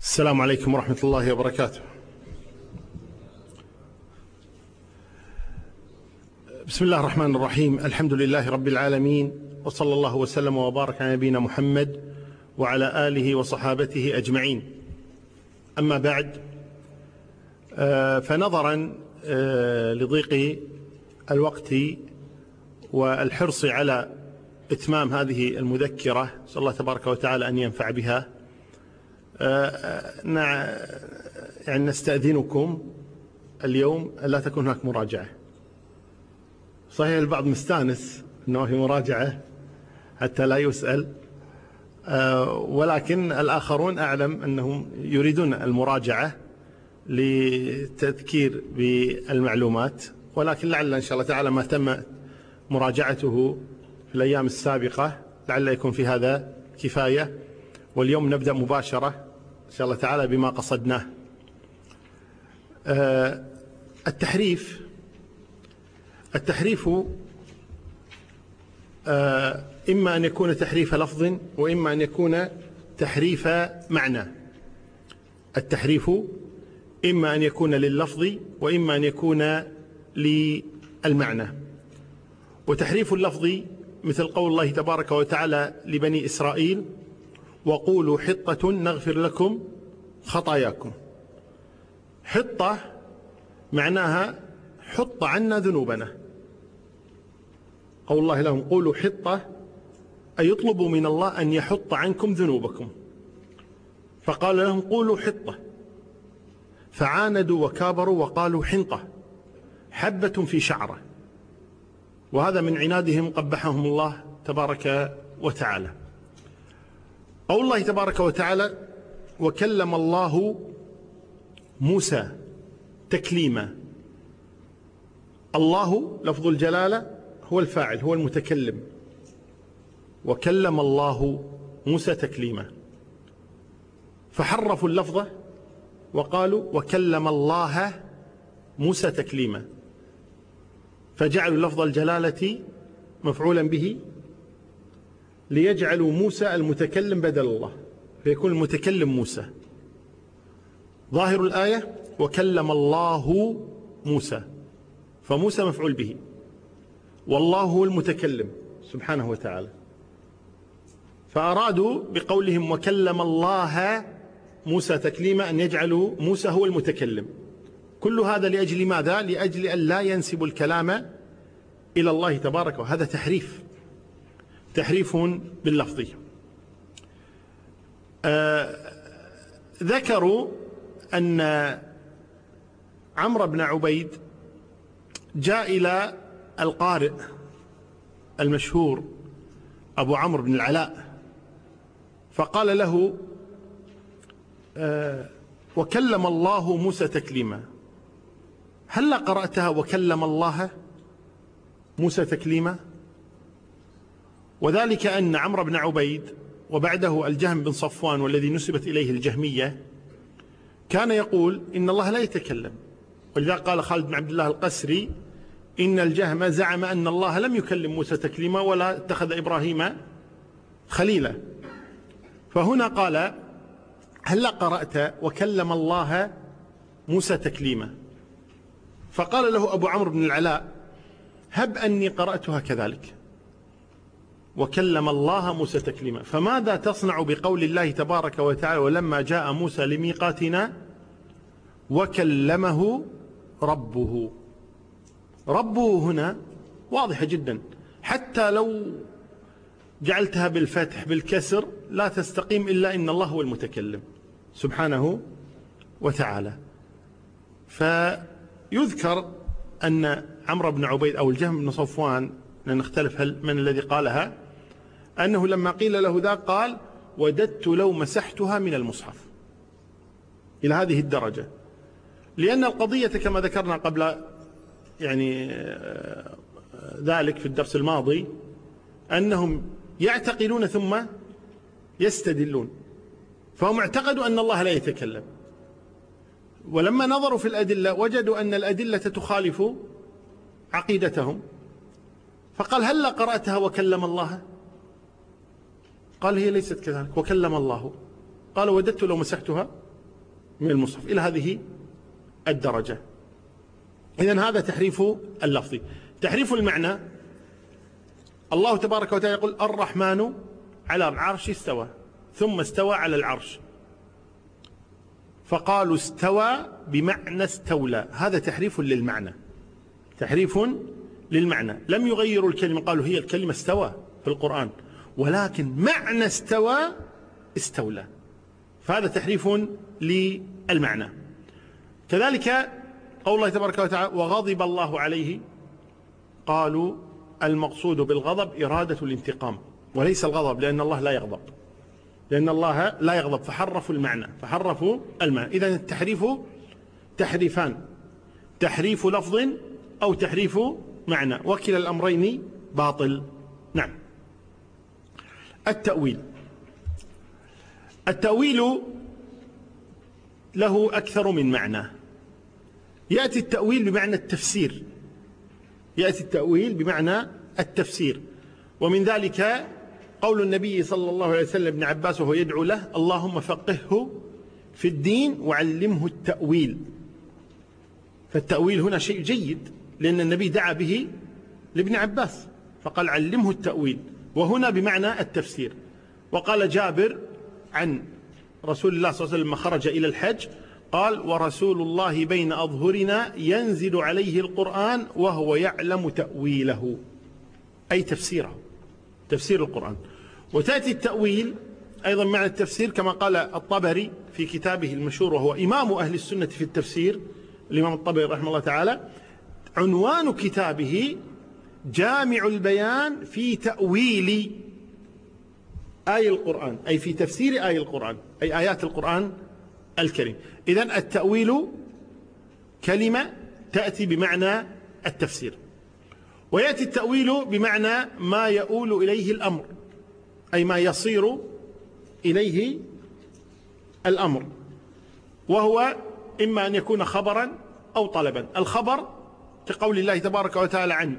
السلام عليكم ورحمة الله وبركاته. بسم الله الرحمن الرحيم. الحمد لله رب العالمين، وصلى الله وسلم وبارك على نبينا محمد وعلى آله وصحابته أجمعين. أما بعد، فنظرا لضيق الوقت والحرص على إتمام هذه المذكرة، نسأل الله تبارك وتعالى أن ينفع بها، يعني نستأذنكم اليوم لا تكون هناك مراجعة. صحيح البعض مستانس أنه في مراجعة حتى لا يسأل، ولكن الآخرون أعلم أنهم يريدون المراجعة للتذكير بالمعلومات، ولكن لعل إن شاء الله تعالى ما تم مراجعته في الأيام السابقة لعل يكون في هذا كفاية. واليوم نبدأ مباشرة إن شاء الله تعالى بما قصدناه. التحريف إما أن يكون تحريف لفظ وإما أن يكون تحريف معنى. التحريف إما أن يكون لللفظ وإما أن يكون للمعنى. وتحريف اللفظ مثل قول الله تبارك وتعالى لبني إسرائيل: وقولوا حطة نغفر لكم خطاياكم. حطة معناها حط عنا ذنوبنا. قول الله لهم: قولوا حطة، أي يطلبوا من الله أن يحط عنكم ذنوبكم. فقال لهم: قولوا حطة، فعاندوا وكابروا وقالوا حنطة، حبة في شعرة. وهذا من عنادهم قبحهم الله تبارك وتعالى. قول الله تبارك وتعالى: وكلم الله موسى تكليما. الله لفظ الجلالة هو الفاعل، هو المتكلم. وكلم الله موسى تكليما، فحرفوا اللفظة وقالوا وكلم الله موسى تكليما، فجعلوا لفظ الجلالة مفعولا به ليجعلوا موسى المتكلم بدل الله، فيكون المتكلم موسى. ظاهر الآية وكلم الله موسى، فموسى مفعول به والله هو المتكلم سبحانه وتعالى. فأرادوا بقولهم وكلم الله موسى تكليما أن يجعلوا موسى هو المتكلم. كل هذا لأجل ماذا؟ لأجل أن لا ينسب الكلام إلى الله تبارك، وهذا تحريف باللفظ. ذكروا أن عمرو بن عبيد جاء إلى القارئ المشهور أبو عمرو بن العلاء فقال له: وكلم الله موسى تكليما، هل قرأتها وكلم الله موسى تكليما؟ وذلك أن عمرو بن عبيد وبعده الجهم بن صفوان والذي نسبت إليه الجهمية كان يقول إن الله لا يتكلم. ولذا قال خالد بن عبد الله القسري: إن الجهم زعم أن الله لم يكلم موسى تكليما ولا اتخذ إبراهيم خليلا. فهنا قال: هل قرأت وكلم الله موسى تكليما؟ فقال له أبو عمرو بن العلاء: هب أني قرأتها كذلك، وكلم الله موسى تكليما. فماذا تصنع بقول الله تبارك وتعالى: ولما جاء موسى لميقاتنا وكلمه ربه؟ ربه هنا واضحة جدا، حتى لو جعلتها بالفتح بالكسر لا تستقيم إلا إن الله هو المتكلم سبحانه وتعالى. فيذكر أن عمرو بن عبيد أو الجهم بن صفوان، نختلف هل من الذي قالها، أنه لما قيل له ذا قال: وددت لو مسحتها من المصحف. إلى هذه الدرجة، لأن القضية كما ذكرنا قبل ذلك في الدرس الماضي أنهم يعتقلون ثم يستدلون. فهم اعتقدوا أن الله لا يتكلم، ولما نظروا في الأدلة وجدوا أن الأدلة تخالف عقيدتهم، فقال: هل قرأتها وكلم الله؟ قال: هي ليست كذلك، وكلم الله. قال: وددت لو مسحتها من المصحف إلى هذه الدرجة. إذن هذا تحريف اللفظ. تحريف المعنى، الله تبارك وتعالى يقول الرحمن على العرش استوى، ثم استوى على العرش، فقالوا استوى بمعنى استولى. هذا تحريف للمعنى، تحريف للمعنى. لم يغيروا الكلمة، قالوا هي الكلمة استوى في القرآن، ولكن معنى استوى استولى، فهذا تحريف للمعنى. كذلك قول الله تبارك وتعالى وغضب الله عليه، قالوا المقصود بالغضب إرادة الانتقام وليس الغضب، لأن الله لا يغضب، لأن الله لا يغضب، فحرفوا المعنى، فحرفوا المعنى. إذن التحريف تحريفان، تحريف لفظ أو تحريف معنى، وكلا الأمرين باطل. نعم. التأويل له أكثر من معنى. يأتي التأويل بمعنى التفسير، يأتي التأويل بمعنى التفسير، ومن ذلك قول النبي صلى الله عليه وسلم ابن عباس وهو يدعو له اللهم فقهه في الدين وعلمه التأويل. فالتأويل هنا شيء جيد، لأن النبي دعا به لابن عباس فقال علمه التأويل، وهنا بمعنى التفسير. وقال جابر عن رسول الله صلى الله عليه وسلم لما خرج إلى الحج قال ورسول الله بين أظهرنا ينزل عليه القرآن وهو يعلم تأويله، أي تفسيره، تفسير القرآن. وتأتي التأويل أيضا معنى التفسير كما قال الطبري في كتابه المشهور، وهو إمام أهل السنة في التفسير، الإمام الطبري رحمه الله تعالى، عنوان كتابه جامع البيان في تأويل آي القرآن، أي في تفسير آي القرآن، أي آيات القرآن الكريم. إذن التأويل كلمة تأتي بمعنى التفسير. ويأتي التأويل بمعنى ما يؤول إليه الأمر، أي ما يصير إليه الأمر، وهو إما أن يكون خبرا أو طلبا. الخبر كقول الله تبارك وتعالى عن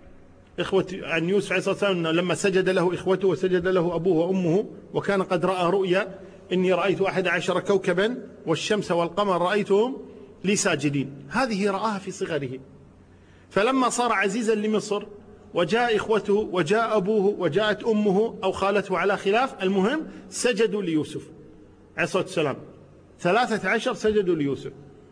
يوسف عليه الصلاة والسلام لما سجد له إخوته وسجد له أبوه وأمه وكان قد رأى رؤيا إني رأيت 11 كوكبا والشمس والقمر رأيتهم لي ساجدين. هذه رآها في صغره، فلما صار عزيزا لمصر وجاء إخوته وجاء أبوه وجاءت أمه أو خالته على خلاف، المهم سجدوا ليوسف عليه الصلاة والسلام. 13 سجدوا ليوسف،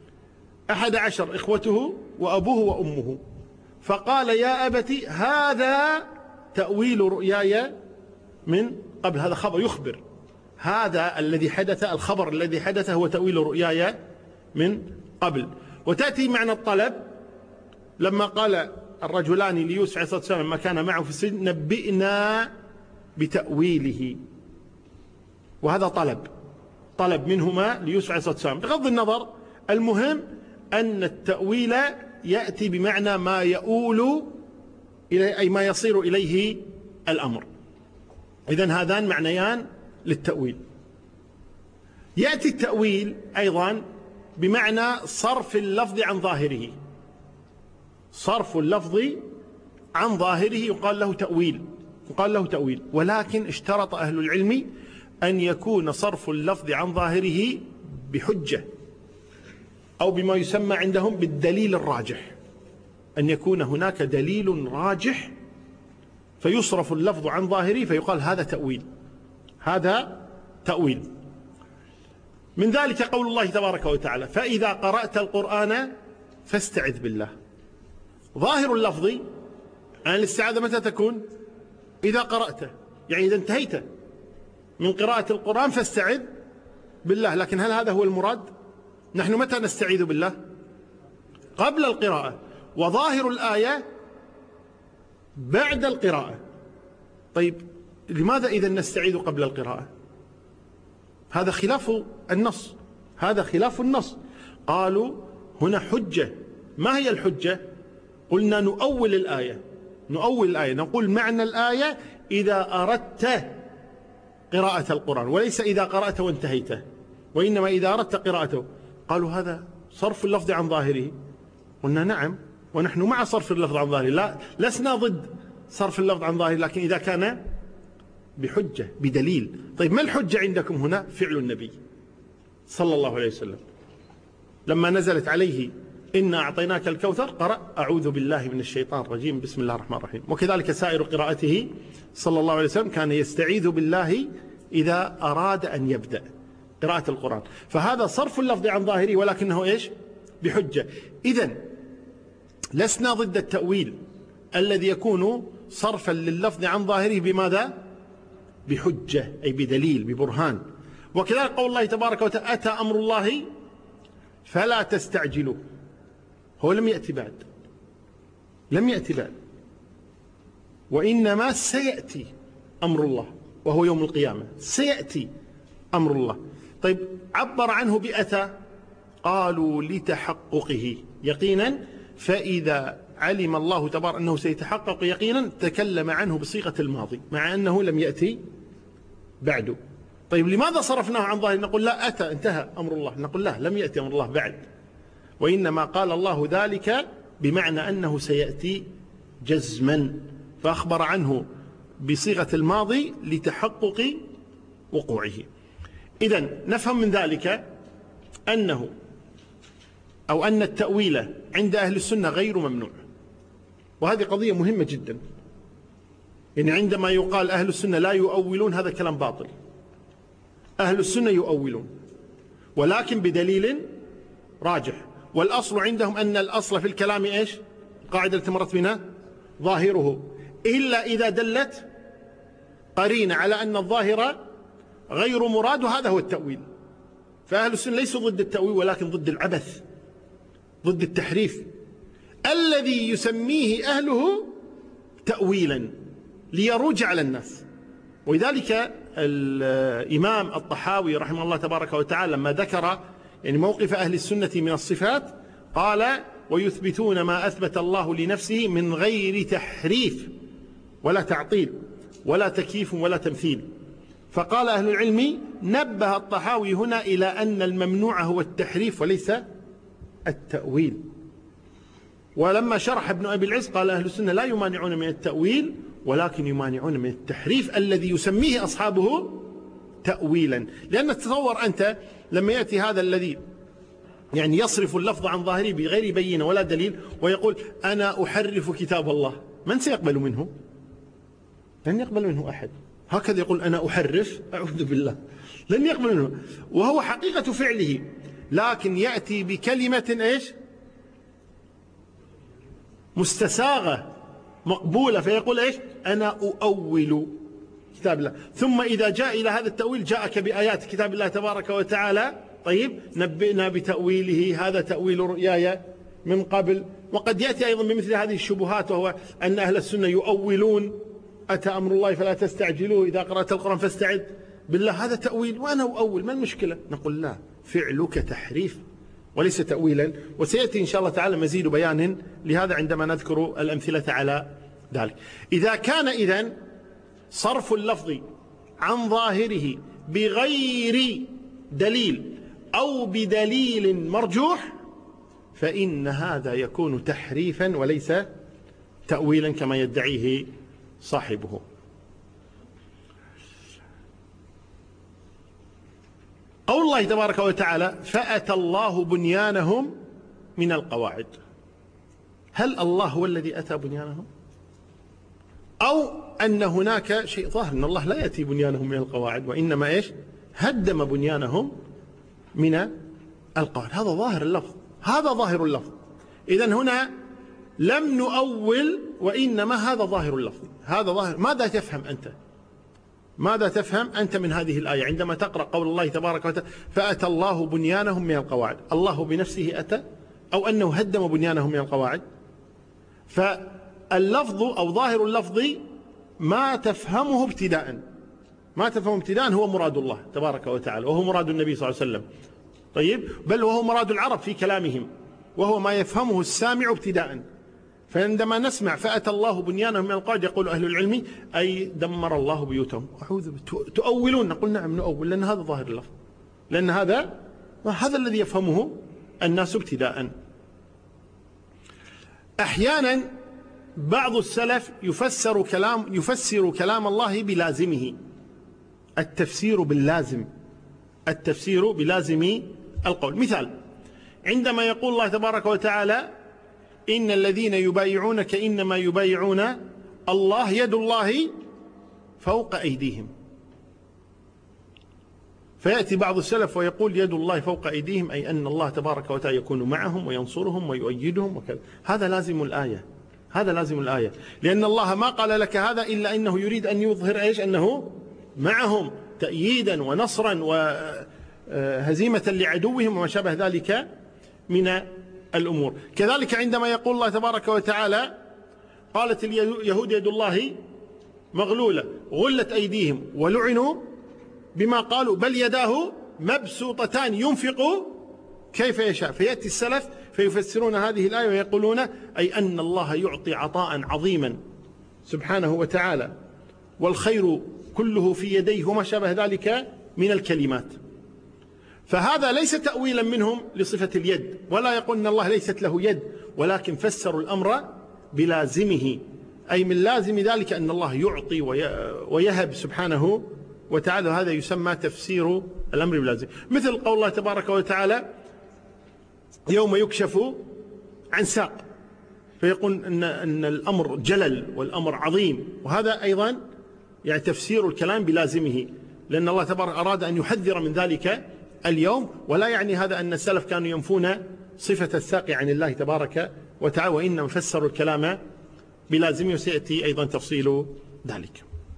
11 إخوته وأبوه وأمه. فقال يا أبت هذا تأويل رؤياي من قبل. هذا خبر يخبر، هذا الذي حدث، الخبر الذي حدث هو تأويل رؤياي من قبل. وتأتي معنى الطلب لما قال الرجلان ليوسف عليه الصلاة والسلام ما كان معه في السجن نبئنا بتأويله، وهذا طلب منهما ليوسف عليه الصلاة والسلام. بغض النظر، المهم أن التأويل يأتي بمعنى ما يؤول إليه، أي ما يصير إليه الأمر. إذن هذان معنيان للتأويل. يأتي التأويل أيضا بمعنى صرف اللفظ عن ظاهره، صرف اللفظ عن ظاهره يقال له تأويل، ولكن اشترط أهل العلم أن يكون صرف اللفظ عن ظاهره بحجة، أو بما يسمى عندهم بالدليل الراجح، أن يكون هناك دليل راجح فيصرف اللفظ عن ظاهره فيقال هذا تأويل. من ذلك قول الله تبارك وتعالى فإذا قرأت القرآن فاستعذ بالله. ظاهر اللفظ أن الاستعاذة متى تكون؟ إذا قرأته، يعني إذا انتهيت من قراءة القرآن فاستعذ بالله. لكن هل هذا هو المراد؟ نحن متى نستعيذ بالله؟ قبل القراءة، وظاهر الآية بعد القراءة. طيب لماذا إذا نستعيذ قبل القراءة؟ هذا خلاف النص. قالوا هنا حجة. ما هي الحجة؟ قلنا نؤول الآية، نقول معنى الآية إذا أردت قراءة القرآن، وليس إذا قرأت وانتهيته، وإنما إذا أردت قراءته. قالوا هذا صرف اللفظ عن ظاهره. قلنا نعم، ونحن مع صرف اللفظ عن ظاهره، لا لسنا ضد صرف اللفظ عن ظاهره، لكن إذا كان بحجة بدليل. طيب ما الحجة عندكم هنا؟ فعل النبي صلى الله عليه وسلم. لما نزلت عليه إنا أعطيناك الكوثر قرأ أعوذ بالله من الشيطان الرجيم بسم الله الرحمن الرحيم. وكذلك سائر قراءته صلى الله عليه وسلم كان يستعيذ بالله إذا أراد أن يبدأ قراءة القرآن. فهذا صرف اللفظ عن ظاهره ولكنه إيش؟ بحجة. إذن لسنا ضد التأويل الذي يكون صرفا لللفظ عن ظاهره بماذا؟ بحجة، أي بدليل، ببرهان. وكذلك قول الله تبارك وتعالى أتى أمر الله فلا تستعجلوا. هو لم يأتي بعد، لم يأتي بعد، وإنما سيأتي أمر الله وهو يوم القيامة، سيأتي أمر الله. طيب عبر عنه بأتى، قالوا لتحققه يقينا، فإذا علم الله تبارك أنه سيتحقق يقينا تكلم عنه بصيغة الماضي مع أنه لم يأتي بعده. طيب لماذا صرفناه عن ظاهر؟ نقول لا، أتى انتهى أمر الله. نقول لا، لم يأتي أمر الله بعد، وإنما قال الله ذلك بمعنى أنه سيأتي جزما، فأخبر عنه بصيغة الماضي لتحقق وقوعه. إذن نفهم من ذلك أنه أو أن التأويل عند أهل السنة غير ممنوع، وهذه قضية مهمة جدا. يعني عندما يقال أهل السنة لا يؤولون، هذا كلام باطل. أهل السنة يؤولون ولكن بدليل راجح، والأصل عندهم أن الأصل في الكلام إيش؟ القاعدة التي مرت بنا ظاهره، إلا إذا دلت قرينة على أن الظاهر غير مراد، وهذا هو التأويل. فأهل السنة ليسوا ضد التأويل ولكن ضد العبث، ضد التحريف الذي يسميه أهله تأويلا ليروج على الناس. ولذلك الإمام الطحاوي رحمه الله تبارك وتعالى لما ذكر يعني موقف أهل السنة من الصفات قال ويثبتون ما أثبت الله لنفسه من غير تحريف ولا تعطيل ولا تكييف ولا تمثيل. فقال أهل العلم نبه الطحاوي هنا إلى أن الممنوع هو التحريف وليس التأويل. ولما شرح ابن أبي العز قال أهل السنة لا يمانعون من التأويل ولكن يمانعون من التحريف الذي يسميه أصحابه تأويلا. لأن تتصور أنت لما يأتي هذا الذي يعني يصرف اللفظ عن ظاهره بغير بينة ولا دليل ويقول أنا أحرف كتاب الله، من سيقبل منه؟ لن يقبل منه أحد. هكذا يقول أنا أحرف، أعوذ بالله، لن يقبل منه، وهو حقيقة فعله، لكن يأتي بكلمة إيش؟ مستساغة مقبولة، فيقول إيش؟ أنا أؤول كتاب الله. ثم إذا جاء إلى هذا التأويل جاءك بآيات كتاب الله تبارك وتعالى، طيب نبئنا بتأويله، هذا تأويل رؤياي من قبل. وقد يأتي أيضا بمثل هذه الشبهات، وهو أن أهل السنة يؤولون أتى أمر الله فلا تستعجلوه، إذا قرأت القرآن فاستعذ بالله، هذا تأويل وأنا أؤول، ما المشكلة؟ نقول لا، فعلك تحريف وليس تأويلا. وسيأتي إن شاء الله تعالى مزيد بيان لهذا عندما نذكر الأمثلة على ذلك. إذا كان إذن صرف اللفظ عن ظاهره بغير دليل أو بدليل مرجوح فإن هذا يكون تحريفا وليس تأويلا كما يدعيه صاحبه. قول الله تبارك وتعالى فأتى الله بنيانهم من القواعد، هل الله هو الذي أتى بنيانهم؟ أو أن هناك شيء ظاهر أن الله لا يأتي بنيانهم من القواعد، وإنما إيش؟ هدم بنيانهم من القواعد. هذا ظاهر اللفظ، هذا ظاهر اللفظ. إذن هنا لم نؤول وإنما هذا ظاهر اللفظ، هذا ظاهر. ماذا تفهم أنت؟ ماذا تفهم أنت من هذه الآية عندما تقرأ قول الله تبارك وتعالى فأتى الله بنيانهم من القواعد؟ الله بنفسه أتى أو أنه هدم بنيانهم من القواعد؟ فاللفظ أو ظاهر اللفظ ما تفهمه ابتداء، ما تفهمه ابتداء هو مراد الله تبارك وتعالى، وهو مراد النبي صلى الله عليه وسلم، طيب، بل وهو مراد العرب في كلامهم، وهو ما يفهمه السامع ابتداء. فعندما نسمع فأتى الله بنيانهم من القواعد يقول أهل العلم أي دمر الله بيوتهم. تؤولون؟ نقول نعم نؤول، لأن هذا ظاهر اللفظ، لأن هذا الذي يفهمه الناس ابتداء. أحيانا بعض السلف يفسر كلام الله بلازمه، التفسير باللازم، التفسير بلازم القول. مثال، عندما يقول الله تبارك وتعالى إن الذين يبايعونك إنما يبايعون الله يد الله فوق أيديهم. فيأتي بعض السلف ويقول يد الله فوق أيديهم، أي أن الله تبارك وتعالى يكون معهم وينصرهم ويؤيدهم وكذا. هذا لازم الآية، هذا لازم الآية، لأن الله ما قال لك هذا إلا أنه يريد أن يظهر إيش؟ أنه معهم تأييدا ونصرا وهزيمة لعدوهم وما شابه ذلك من الأمور. كذلك عندما يقول الله تبارك وتعالى قالت اليهود يد الله مغلولة غلت أيديهم ولعنوا بما قالوا بل يداه مبسوطتان ينفق كيف يشاء. فيأتي السلف فيفسرون هذه الآية ويقولون أي أن الله يعطي عطاء عظيما سبحانه وتعالى، والخير كله في يديه وما شابه ذلك من الكلمات. فهذا ليس تأويلا منهم لصفة اليد، ولا يقول أن الله ليست له يد، ولكن فسروا الأمر بلازمه، أي من لازم ذلك أن الله يعطي ويهب سبحانه وتعالى. هذا يسمى تفسير الأمر بلازم. مثل قول الله تبارك وتعالى يوم يكشف عن ساق، فيقول أن الأمر جلل والأمر عظيم، وهذا أيضا يعني تفسير الكلام بلازمه، لأن الله تبارك أراد أن يحذر من ذلك اليوم. ولا يعني هذا أن السلف كانوا ينفون صفة الساق عن الله تبارك وتعالى، وإنما فسروا الكلام بلازمه، وسيأتي أيضا تفصيل ذلك.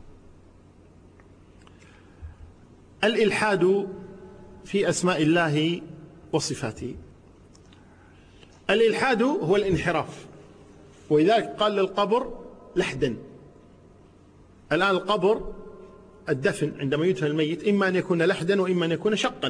الإلحاد في أسماء الله وصفاته. الإلحاد هو الانحراف، ولذلك قال للقبر لحدا. الآن القبر الدفن عندما يدفن الميت إما أن يكون لحدا وإما أن يكون شقا.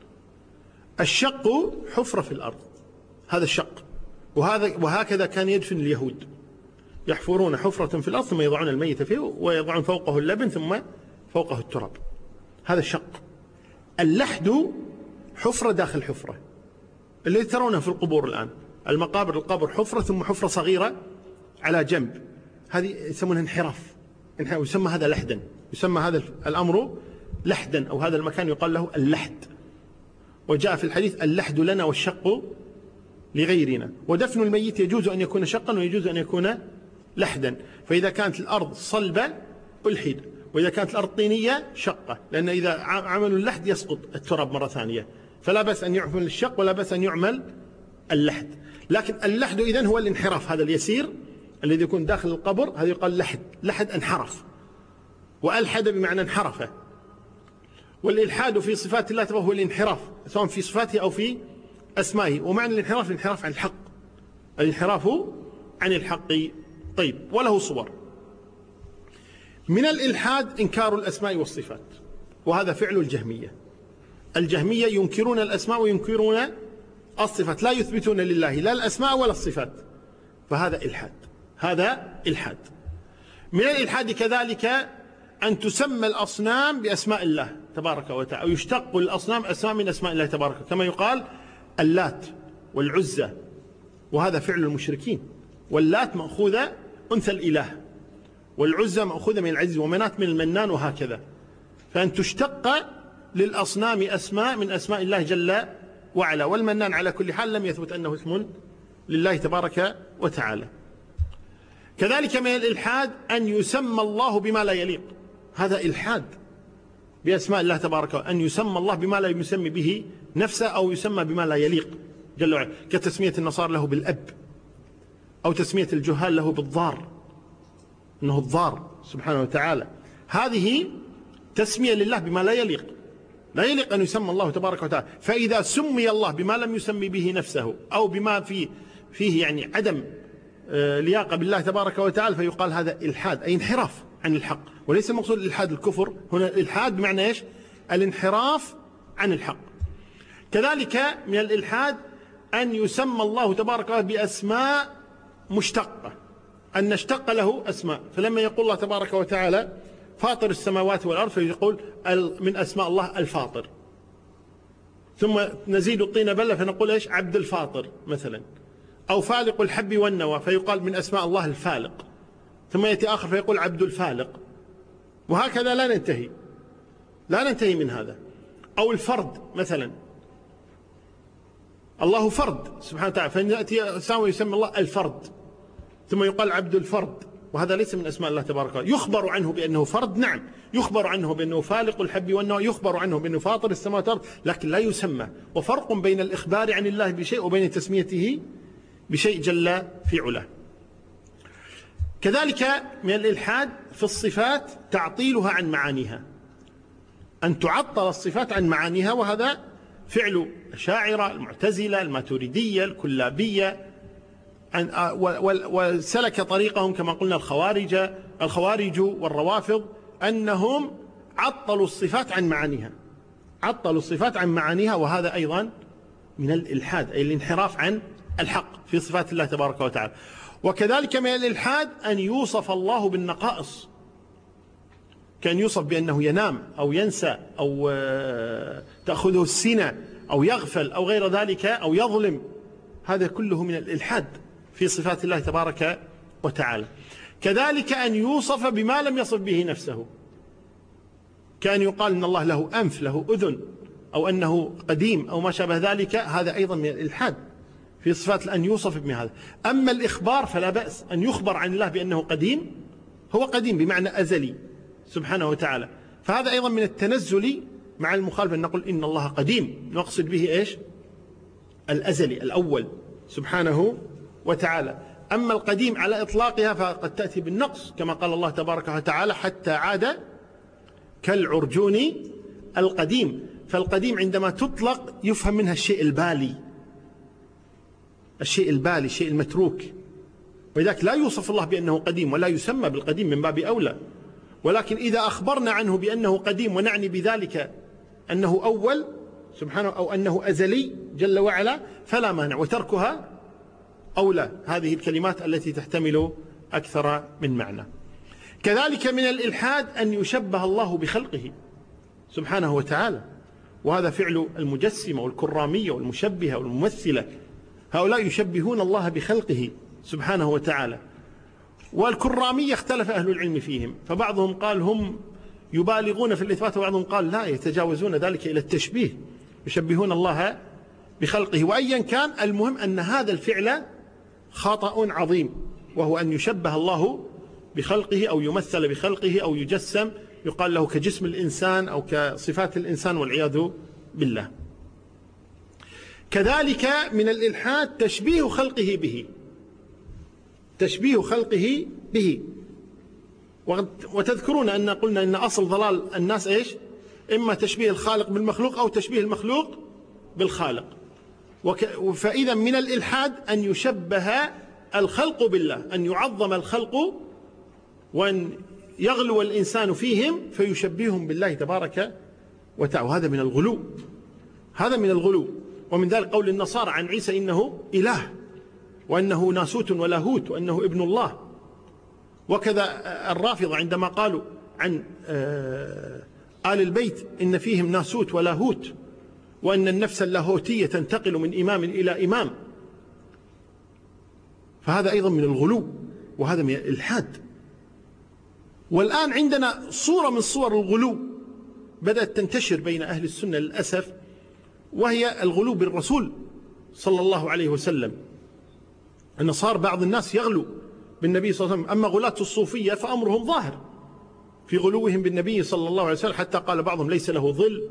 الشق حفرة في الأرض، هذا الشق، وهكذا كان يدفن اليهود، يحفرون حفرة في الأرض ثم يضعون الميت فيه ويضعون فوقه اللبن ثم فوقه التراب، هذا الشق. اللحد حفرة داخل حفرة، الذي ترونه في القبور الآن، المقابر القبر حفرة ثم حفرة صغيرة على جنب، هذه يسمونها انحراف، يسمى هذا لحدا، يسمى هذا الأمر لحدا، أو هذا المكان يقال له اللحد. وجاء في الحديث اللحد لنا والشق لغيرنا. ودفن الميت يجوز أن يكون شقا ويجوز أن يكون لحدا. فإذا كانت الأرض صلبة ألحد، وإذا كانت الأرض طينية شقة، لأن إذا عملوا اللحد يسقط التراب مرة ثانية، فلا بأس أن يعمل الشق ولا بأس أن يعمل اللحد. لكن اللحد إذن هو الانحراف، هذا اليسير الذي يكون داخل القبر، هذا يقال لحد. لحد انحرف، وألحد بمعنى انحرف. والإلحاد في صفات الله هو الانحراف، سواء في صفاته أو في أسمائه. ومعنى الانحراف الانحراف عن الحق، الانحراف عن الحق. طيب، وله صور. من الإلحاد إنكار الأسماء والصفات، وهذا فعل الجهمية. الجهمية ينكرون الأسماء وينكرون الصفات، لا يثبتون لله لا الأسماء ولا الصفات، فهذا إلحاد، هذا إلحاد. من الإلحاد كذلك أن تسمى الأصنام بأسماء الله تبارك وتعالى، أو يشتق الأصنام أسماء من أسماء الله تبارك وتعالى، كما يقال اللات والعزى، وهذا فعل المشركين. واللات مأخوذة أنثى الإله، والعزى مأخوذة من العزيز، ومنات من المنان، وهكذا. فأن تشتق للأصنام أسماء من أسماء الله جل وعلا. والمنان على كل حال لم يثبت أنه اسم لله تبارك وتعالى. كذلك من الإلحاد أن يسمى الله بما لا يليق، هذا إلحاد بأسماء الله تبارك وتعالى، أن يسمى الله بما لا يسمي به نفسه، أو يسمى بما لا يليق جل وعلا، كتسمية النصارى له بالأب، أو تسمية الجهال له بالضار، أنه الضار سبحانه وتعالى. هذه تسمية لله بما لا يليق، لا يليق أن يسمى الله تبارك وتعالى. فإذا سمي الله بما لم يسمي به نفسه، أو بما فيه يعني عدم لياقة بالله تبارك وتعالى، فيقال هذا إلحاد، أي انحراف عن الحق. وليس المقصود الإلحاد الكفر، هنا الإلحاد بمعنى إيش؟ الانحراف عن الحق. كذلك من الإلحاد أن يسمى الله تبارك وتعالى بأسماء مشتقة، أن نشتق له أسماء. فلما يقول الله تبارك وتعالى فاطر السماوات والأرض، فيقول من أسماء الله الفاطر، ثم نزيد الطين بلة فنقول إيش؟ عبد الفاطر مثلا. أو فالق الحب والنوى، فيقال من أسماء الله الفالق. ثم يأتي آخر فيقول عبد الفالق، وهكذا لا ننتهي من هذا. أو الفرد مثلا، الله فرد سبحانه وتعالى، فيأتي يسمى الله الفرد، ثم يقال عبد الفرد، وهذا ليس من أسماء الله تبارك وتعالى. يخبر عنه بأنه فرد، نعم، يخبر عنه بأنه فالق الحب والنوى، يخبر عنه بأنه فاطر السماوات والأرض، لكن لا يسمى. وفرق بين الإخبار عن الله بشيء وبين تسميته بشيء جل في علاه. كذلك من الإلحاد في الصفات تعطيلها عن معانيها، أن تعطل الصفات عن معانيها، وهذا فعل الأشاعرة، المعتزلة، الماتريدية، الكلابية، وسلك طريقهم كما قلنا الخوارج والروافض، أنهم عطلوا الصفات عن معانيها، عطلوا الصفات عن معانيها، وهذا أيضا من الإلحاد، أي الانحراف عن الحق في صفات الله تبارك وتعالى. وكذلك من الإلحاد أن يوصف الله بالنقائص، كان يوصف بأنه ينام أو ينسى أو تأخذه السنة أو يغفل أو غير ذلك أو يظلم، هذا كله من الإلحاد في صفات الله تبارك وتعالى. كذلك أن يوصف بما لم يصف به نفسه، كان يقال إن الله له أنف، له أذن، أو أنه قديم أو ما شابه ذلك، هذا أيضا من الإلحاد في صفات أن يوصف بهذا. أما الإخبار فلا بأس أن يخبر عن الله بأنه قديم، هو قديم بمعنى أزلي سبحانه وتعالى، فهذا أيضا من التنزل مع المخالف، أن نقول إن الله قديم، نقصد به إيش؟ الأزلي الأول سبحانه وتعالى. أما القديم على إطلاقها فقد تأتي بالنقص، كما قال الله تبارك وتعالى حتى عاد كالعرجون القديم. فالقديم عندما تطلق يفهم منها الشيء البالي، الشيء البالي، الشيء المتروك، ولذلك لا يوصف الله بأنه قديم ولا يسمى بالقديم من باب أولى. ولكن إذا أخبرنا عنه بأنه قديم ونعني بذلك أنه أول سبحانه أو أنه أزلي جل وعلا فلا مانع، وتركها أولى. هذه الكلمات التي تحتمل أكثر من معنى. كذلك من الإلحاد أن يشبه الله بخلقه سبحانه وتعالى، وهذا فعل المجسمة والكرامية والمشبهة والممثلة، هؤلاء يشبهون الله بخلقه سبحانه وتعالى. والكرامية اختلف أهل العلم فيهم، فبعضهم قال هم يبالغون في الإثبات، وبعضهم قال لا، يتجاوزون ذلك إلى التشبيه، يشبهون الله بخلقه. وأيا كان، المهم أن هذا الفعل خطأ عظيم، وهو أن يشبه الله بخلقه أو يمثل بخلقه أو يجسم، يقال له كجسم الإنسان أو كصفات الإنسان، والعياذ بالله. كذلك من الإلحاد تشبيه خلقه به، تشبيه خلقه به. وتذكرون أن قلنا أن أصل ضلال الناس إيش؟ إما تشبيه الخالق بالمخلوق أو تشبيه المخلوق بالخالق. فإذا من الإلحاد أن يشبه الخلق بالله، أن يعظم الخلق وأن يغلو الإنسان فيهم فيشبههم بالله تبارك وتعالى، وهذا من الغلو، هذا من الغلو. ومن ذلك قول النصارى عن عيسى إنه إله، وأنه ناسوت ولاهوت، وأنه ابن الله. وكذا الرافضة عندما قالوا عن آل البيت إن فيهم ناسوت ولاهوت، وأن النفس اللاهوتية تنتقل من إمام إلى إمام، فهذا أيضا من الغلو، وهذا من الإلحاد. والآن عندنا صورة من صور الغلو بدأت تنتشر بين أهل السنة للأسف، وهي الغلو بالرسول صلى الله عليه وسلم، أن صار بعض الناس يغلو بالنبي صلى الله عليه وسلم. أما غلاة الصوفية فأمرهم ظاهر في غلوهم بالنبي صلى الله عليه وسلم، حتى قال بعضهم ليس له ظل،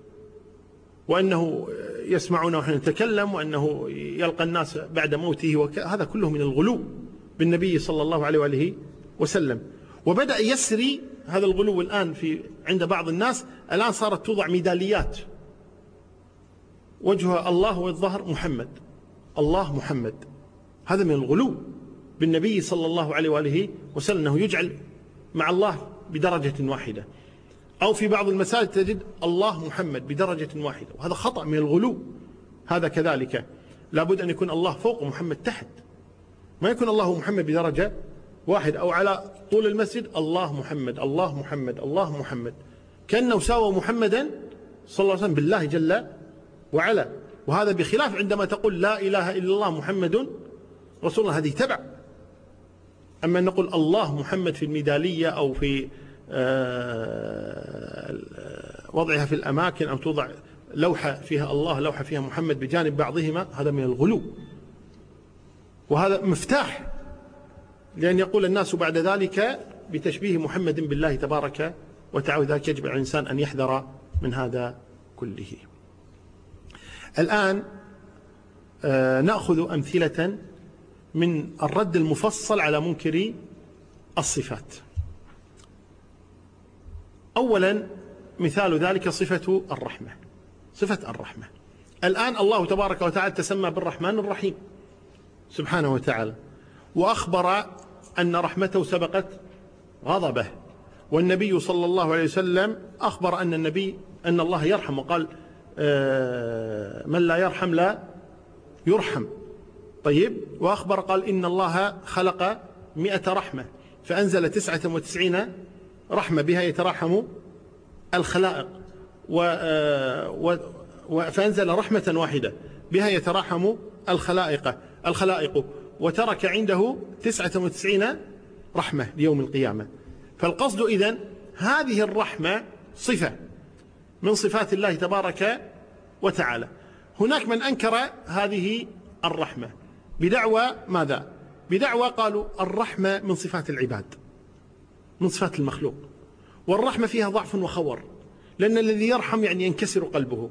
وأنه يسمعونه ونحن نتكلم، وأنه يلقى الناس بعد موته، هذا كله من الغلو بالنبي صلى الله عليه وآله وسلم. وبدأ يسري هذا الغلو الآن عند بعض الناس. الآن صارت توضع ميداليات وجهها الله والظهر محمد، الله محمد، هذا من الغلو بالنبي صلى الله عليه وآله وسلم، أنه يجعل مع الله بدرجة واحدة، أو في بعض المساجد تجد الله محمد بدرجة واحدة، وهذا خطأ من الغلو. هذا كذلك لابد أن يكون الله فوق ومحمد تحت، ما يكون الله محمد بدرجة واحدة، أو على طول المسجد الله محمد الله محمد الله محمد، كأنه ساوى محمدا صلى الله عليه وسلم بالله جل وعلا. وهذا بخلاف عندما تقول لا إله إلا الله محمد رسول الله، هذه تبع. أما أن نقول الله محمد في الميدالية أو في وضعها في الأماكن، أو توضع لوحة فيها الله لوحة فيها محمد بجانب بعضهما، هذا من الغلو، وهذا مفتاح لأن يقول الناس بعد ذلك بتشبيه محمد بالله تبارك وتعالى. ذلك يجب على الإنسان أن يحذر من هذا كله. الآن نأخذ أمثلة من الرد المفصل على منكري الصفات. أولا مثال ذلك صفة الرحمة. صفة الرحمة الآن الله تبارك وتعالى تسمى بالرحمن الرحيم سبحانه وتعالى، وأخبر أن رحمته سبقت غضبه، والنبي صلى الله عليه وسلم أخبر أن الله يرحم، وقال من لا يرحم لا يرحم. طيب، وأخبر قال إن الله خلق 100 رحمة فأنزل 99 رحمة بها يتراحم الخلائق، فأنزل رحمة واحدة بها يتراحم الخلائق، وترك عنده 99 رحمة ليوم القيامة. فالقصد إذن هذه الرحمة صفة من صفات الله تبارك وتعالى. هناك من أنكر هذه الرحمة بدعوى ماذا؟ بدعوى قالوا الرحمة من صفات العباد، من صفات المخلوق، والرحمة فيها ضعف وخور، لأن الذي يرحم يعني ينكسر قلبه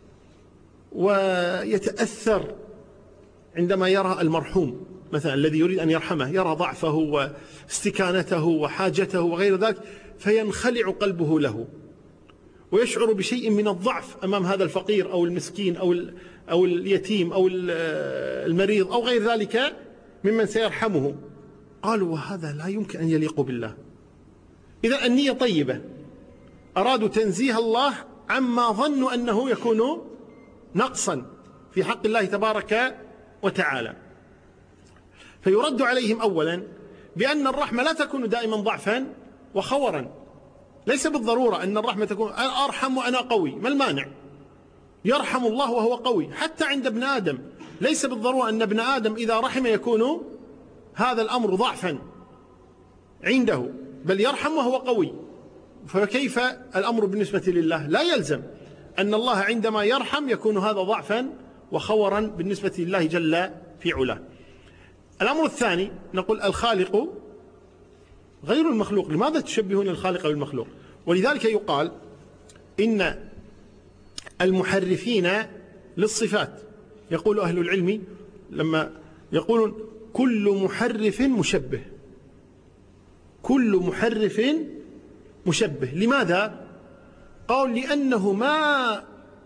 ويتأثر عندما يرى المرحوم مثلا الذي يريد أن يرحمه، يرى ضعفه واستكانته وحاجته وغير ذلك، فينخلع قلبه له ويشعر بشيء من الضعف أمام هذا الفقير أو المسكين أو اليتيم أو المريض أو غير ذلك ممن سيرحمه. قالوا وهذا لا يمكن أن يليق بالله. إذا النية طيبة، أرادوا تنزيه الله عما ظنوا أنه يكون نقصا في حق الله تبارك وتعالى. فيرد عليهم أولا بأن الرحمة لا تكون دائما ضعفا وخورا، ليس بالضرورة أن الرحمة تكون أنا أرحم وأنا قوي، ما المانع؟ يرحم الله وهو قوي حتى عند ابن آدم، ليس بالضرورة أن ابن آدم إذا رحم يكون هذا الأمر ضعفا عنده، بل يرحم وهو قوي. فكيف الأمر بالنسبة لله؟ لا يلزم أن الله عندما يرحم يكون هذا ضعفا وخورا بالنسبة لله جل في علاه. الأمر الثاني نقول الخالق غير المخلوق. لماذا تشبهون الخالق بالمخلوق؟ ولذلك يقال إن المحرفين للصفات، يقول أهل العلم لما يقولون كل محرف مشبه، كل محرف مشبه. لماذا؟ قال لأنه ما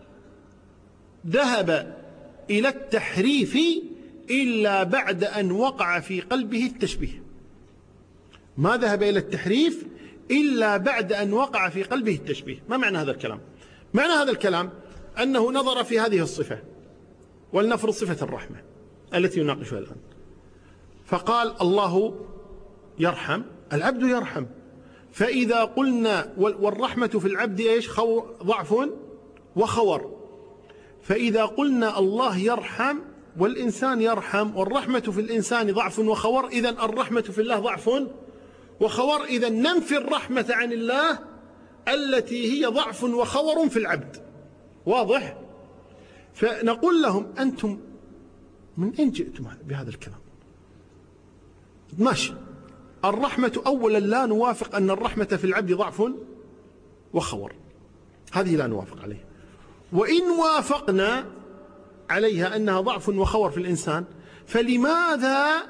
ذهب إلى التحريف إلا بعد أن وقع في قلبه التشبيه. ما ذهب إلى التحريف إلا بعد أن وقع في قلبه التشبيه. ما معنى هذا الكلام؟ معنى هذا الكلام أنه نظر في هذه الصفة، ولنفرض صفة الرحمة التي يناقشها الآن، فقال الله يرحم، العبد يرحم، فإذا قلنا والرحمة في العبد إيش؟ ضعف وخور، فإذا قلنا الله يرحم والإنسان يرحم والرحمة في الإنسان ضعف وخور، إذن الرحمة في الله ضعف وخور، إذن ننفي الرحمة عن الله التي هي ضعف وخور في العبد. واضح؟ فنقول لهم أنتم من أين جئتم بهذا الكلام؟ ماشي، الرحمة أولا لا نوافق أن الرحمة في العبد ضعف وخور، هذه لا نوافق عليها. وإن وافقنا عليها أنها ضعف وخور في الإنسان، فلماذا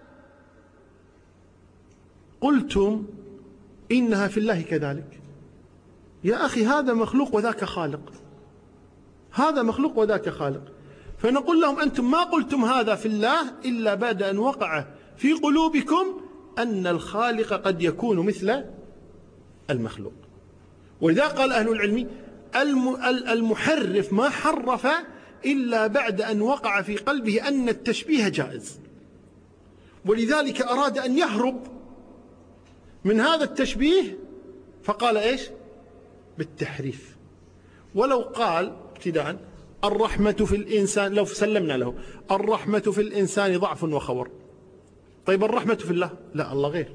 قلتم إنها في الله كذلك؟ يا أخي هذا مخلوق وذاك خالق، هذا مخلوق وذاك خالق. فنقول لهم أنتم ما قلتم هذا في الله إلا بعد أن وقع في قلوبكم أن الخالق قد يكون مثل المخلوق. ولذا قال أهل العلم المحرف ما حرف إلا بعد أن وقع في قلبه أن التشبيه جائز، ولذلك أراد أن يهرب من هذا التشبيه فقال إيش؟ بالتحريف. ولو قال ابتداء الرحمة في الإنسان، لو سلمنا له الرحمة في الإنسان ضعف وخور، طيب الرحمة في الله؟ لا، الله غير،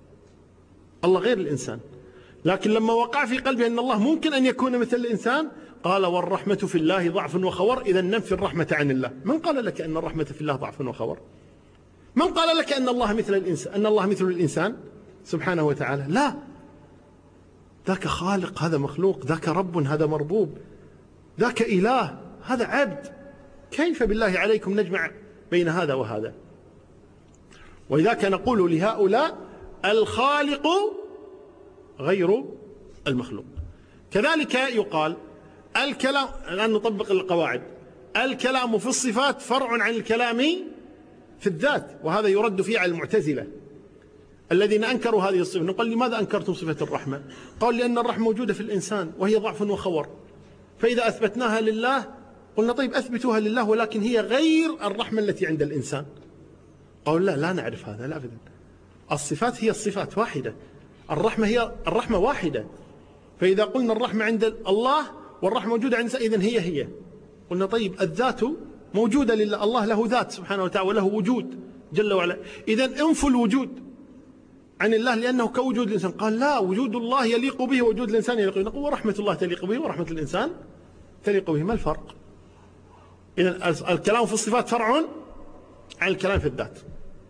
الله غير الإنسان. لكن لما وقع في قلبه أن الله ممكن أن يكون مثل الإنسان قال والرحمة في الله ضعف وخور، إذا ننفي الرحمة عن الله. من قال لك أن الرحمة في الله ضعف وخور؟ من قال لك أن الله مثل الإنسان، أن الله مثل الإنسان سبحانه وتعالى؟ لا، ذاك خالق هذا مخلوق، ذاك رب هذا مربوب، ذاك إله هذا عبد. كيف بالله عليكم نجمع بين هذا وهذا؟ ولذلك نقول لهؤلاء الخالق غير المخلوق. كذلك يقال الكلام، الآن نطبق القواعد، الكلام في الصفات فرع عن الكلام في الذات، وهذا يرد فيه على المعتزلة الذين أنكروا هذه الصفة. نقول لماذا أنكرتم صفة الرحمة؟ قال لأن الرحمة موجودة في الإنسان وهي ضعف وخور، فإذا أثبتناها لله قلنا طيب أثبتوها لله، ولكن هي غير الرحمة التي عند الإنسان. قالوا لا نعرف هذا، لا أبدا، الصفات هي الصفات واحدة، الرحمة هي الرحمة واحدة. فإذا قلنا الرحمة عند الله والرحمة موجودة عند الإنسان إذن هي. قلنا طيب الذات موجودة لله، الله له ذات سبحانه وتعالى وله وجود جل وعلا، إذن انفوا الوجود عن الله لأنه كوجود الإنسان. قال لا، وجود الله يليق به ووجود الإنسان يليق به. نقول ورحمة الله تليق به ورحمة الإنسان تليق به، ما الفرق؟ إذن الكلام في الصفات فرع عن الكلام في الذات.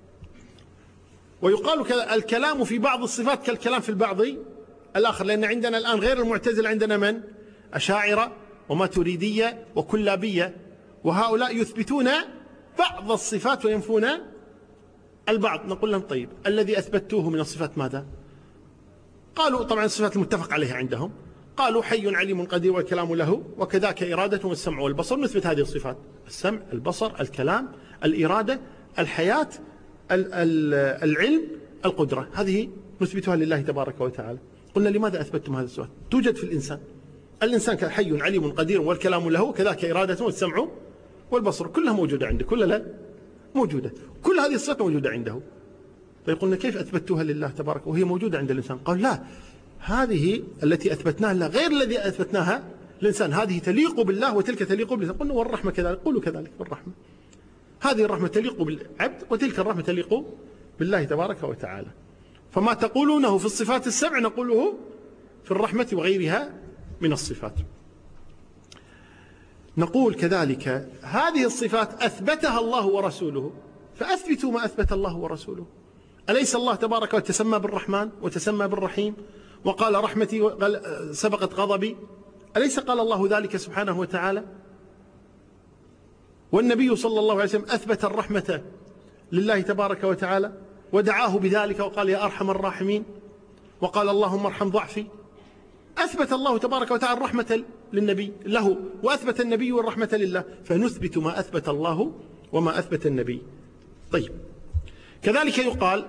ويقال كذا الكلام في بعض الصفات كالكلام في البعض الآخر، لأن عندنا الآن غير المعتزلة عندنا من؟ أشاعرة وماتريدية وكلابية، وهؤلاء يثبتون بعض الصفات وينفون البعض. نقول لهم طيب الذي أثبتوه من الصفات ماذا؟ قالوا طبعا الصفات المتفق عليها عندهم، قالوا حي عليم قدير والكلام له، وكذاك إرادة والسمع والبصر. نثبت هذه الصفات: السمع، البصر، الكلام، الإرادة، الحياة، العلم، القدرة، هذه نثبتها لله تبارك وتعالى. قلنا لماذا أثبتتم هذه الصفات؟ توجد في الإنسان، الإنسان حي عليم قدير والكلام له، كذاك إرادة والسمع والبصر، كلها موجودة عنده، كلها لا موجودة، كل هذه الصفات موجودة عنده. فيقولنا كيف أثبتوها لله تبارك وهي موجودة عند الإنسان؟ قال لا، هذه التي أثبتناها لله غير الذي أثبتناها للإنسان، هذه تليق بالله وتلك تليق بالله. قلنا والرحمة كذلك، قولوا كذلك بالرحمة، هذه الرحمة تليق بالعبد وتلك الرحمة تليق بالله تبارك وتعالى. فما تقولونه في الصفات السبع نقوله في الرحمة وغيرها من الصفات. نقول كذلك هذه الصفات أثبتها الله ورسوله، فأثبتوا ما أثبت الله ورسوله. أليس الله تبارك وتعالى تسمى بالرحمن وتسمى بالرحيم وقال رحمتي سبقت غضبي؟ أليس قال الله ذلك سبحانه وتعالى؟ والنبي صلى الله عليه وسلم أثبت الرحمة لله تبارك وتعالى ودعاه بذلك وقال يا أرحم الراحمين، وقال اللهم ارحم ضعفي. أثبت الله تبارك وتعالى الرحمة للنبي له، وأثبت النبي الرحمة لله، فنثبت ما أثبت الله وما أثبت النبي. طيب كذلك يقال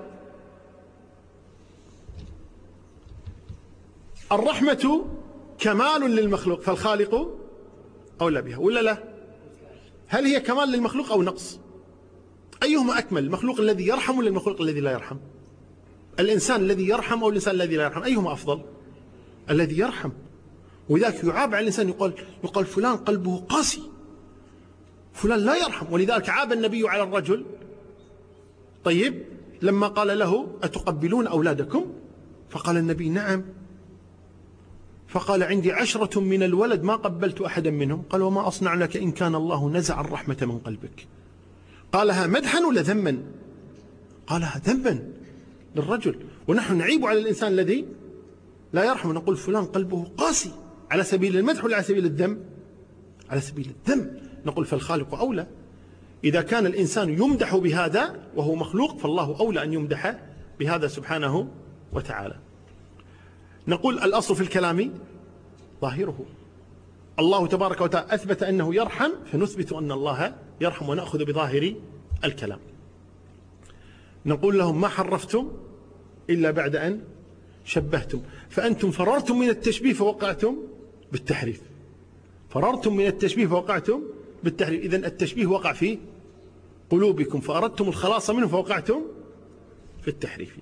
الرحمة كمال للمخلوق فالخالق أولى بها، ولا لا؟ هل هي كمال للمخلوق أو نقص؟ أيهما أكمل، المخلوق الذي يرحم ولا المخلوق الذي لا يرحم؟ الإنسان الذي يرحم أو الإنسان الذي لا يرحم؟ أيهما أفضل؟ الذي يرحم. وذلك يعاب على الإنسان، يقال فلان قلبه قاسي، فلان لا يرحم. ولذلك عاب النبي على الرجل طيب لما قال له أتقبلون أولادكم؟ فقال النبي نعم. فقال عندي 10 من الولد ما قبلت أحدا منهم. قال وما أصنع لك إن كان الله نزع الرحمة من قلبك؟ قالها مدحا ولا ذما؟ قالها ذما للرجل. ونحن نعيب على الإنسان الذي لا يرحم، نقول فلان قلبه قاسي، على سبيل المدح ولا على سبيل الذم؟ على سبيل الذم. نقول فالخالق أولى. إذا كان الإنسان يمدح بهذا وهو مخلوق فالله أولى أن يمدح بهذا سبحانه وتعالى. نقول الأصل في الكلام ظاهره، الله تبارك وتعالى أثبت أنه يرحم فنثبت أن الله يرحم ونأخذ بظاهر الكلام. نقول لهم ما حرفتم إلا بعد أن شبهتم، فأنتم فررتم من التشبيه فوقعتم بالتحريف، فررتم من التشبيه فوقعتم بالتحريف. إذن التشبيه وقع في قلوبكم فأردتم الخلاص منه فوقعتم في التحريف.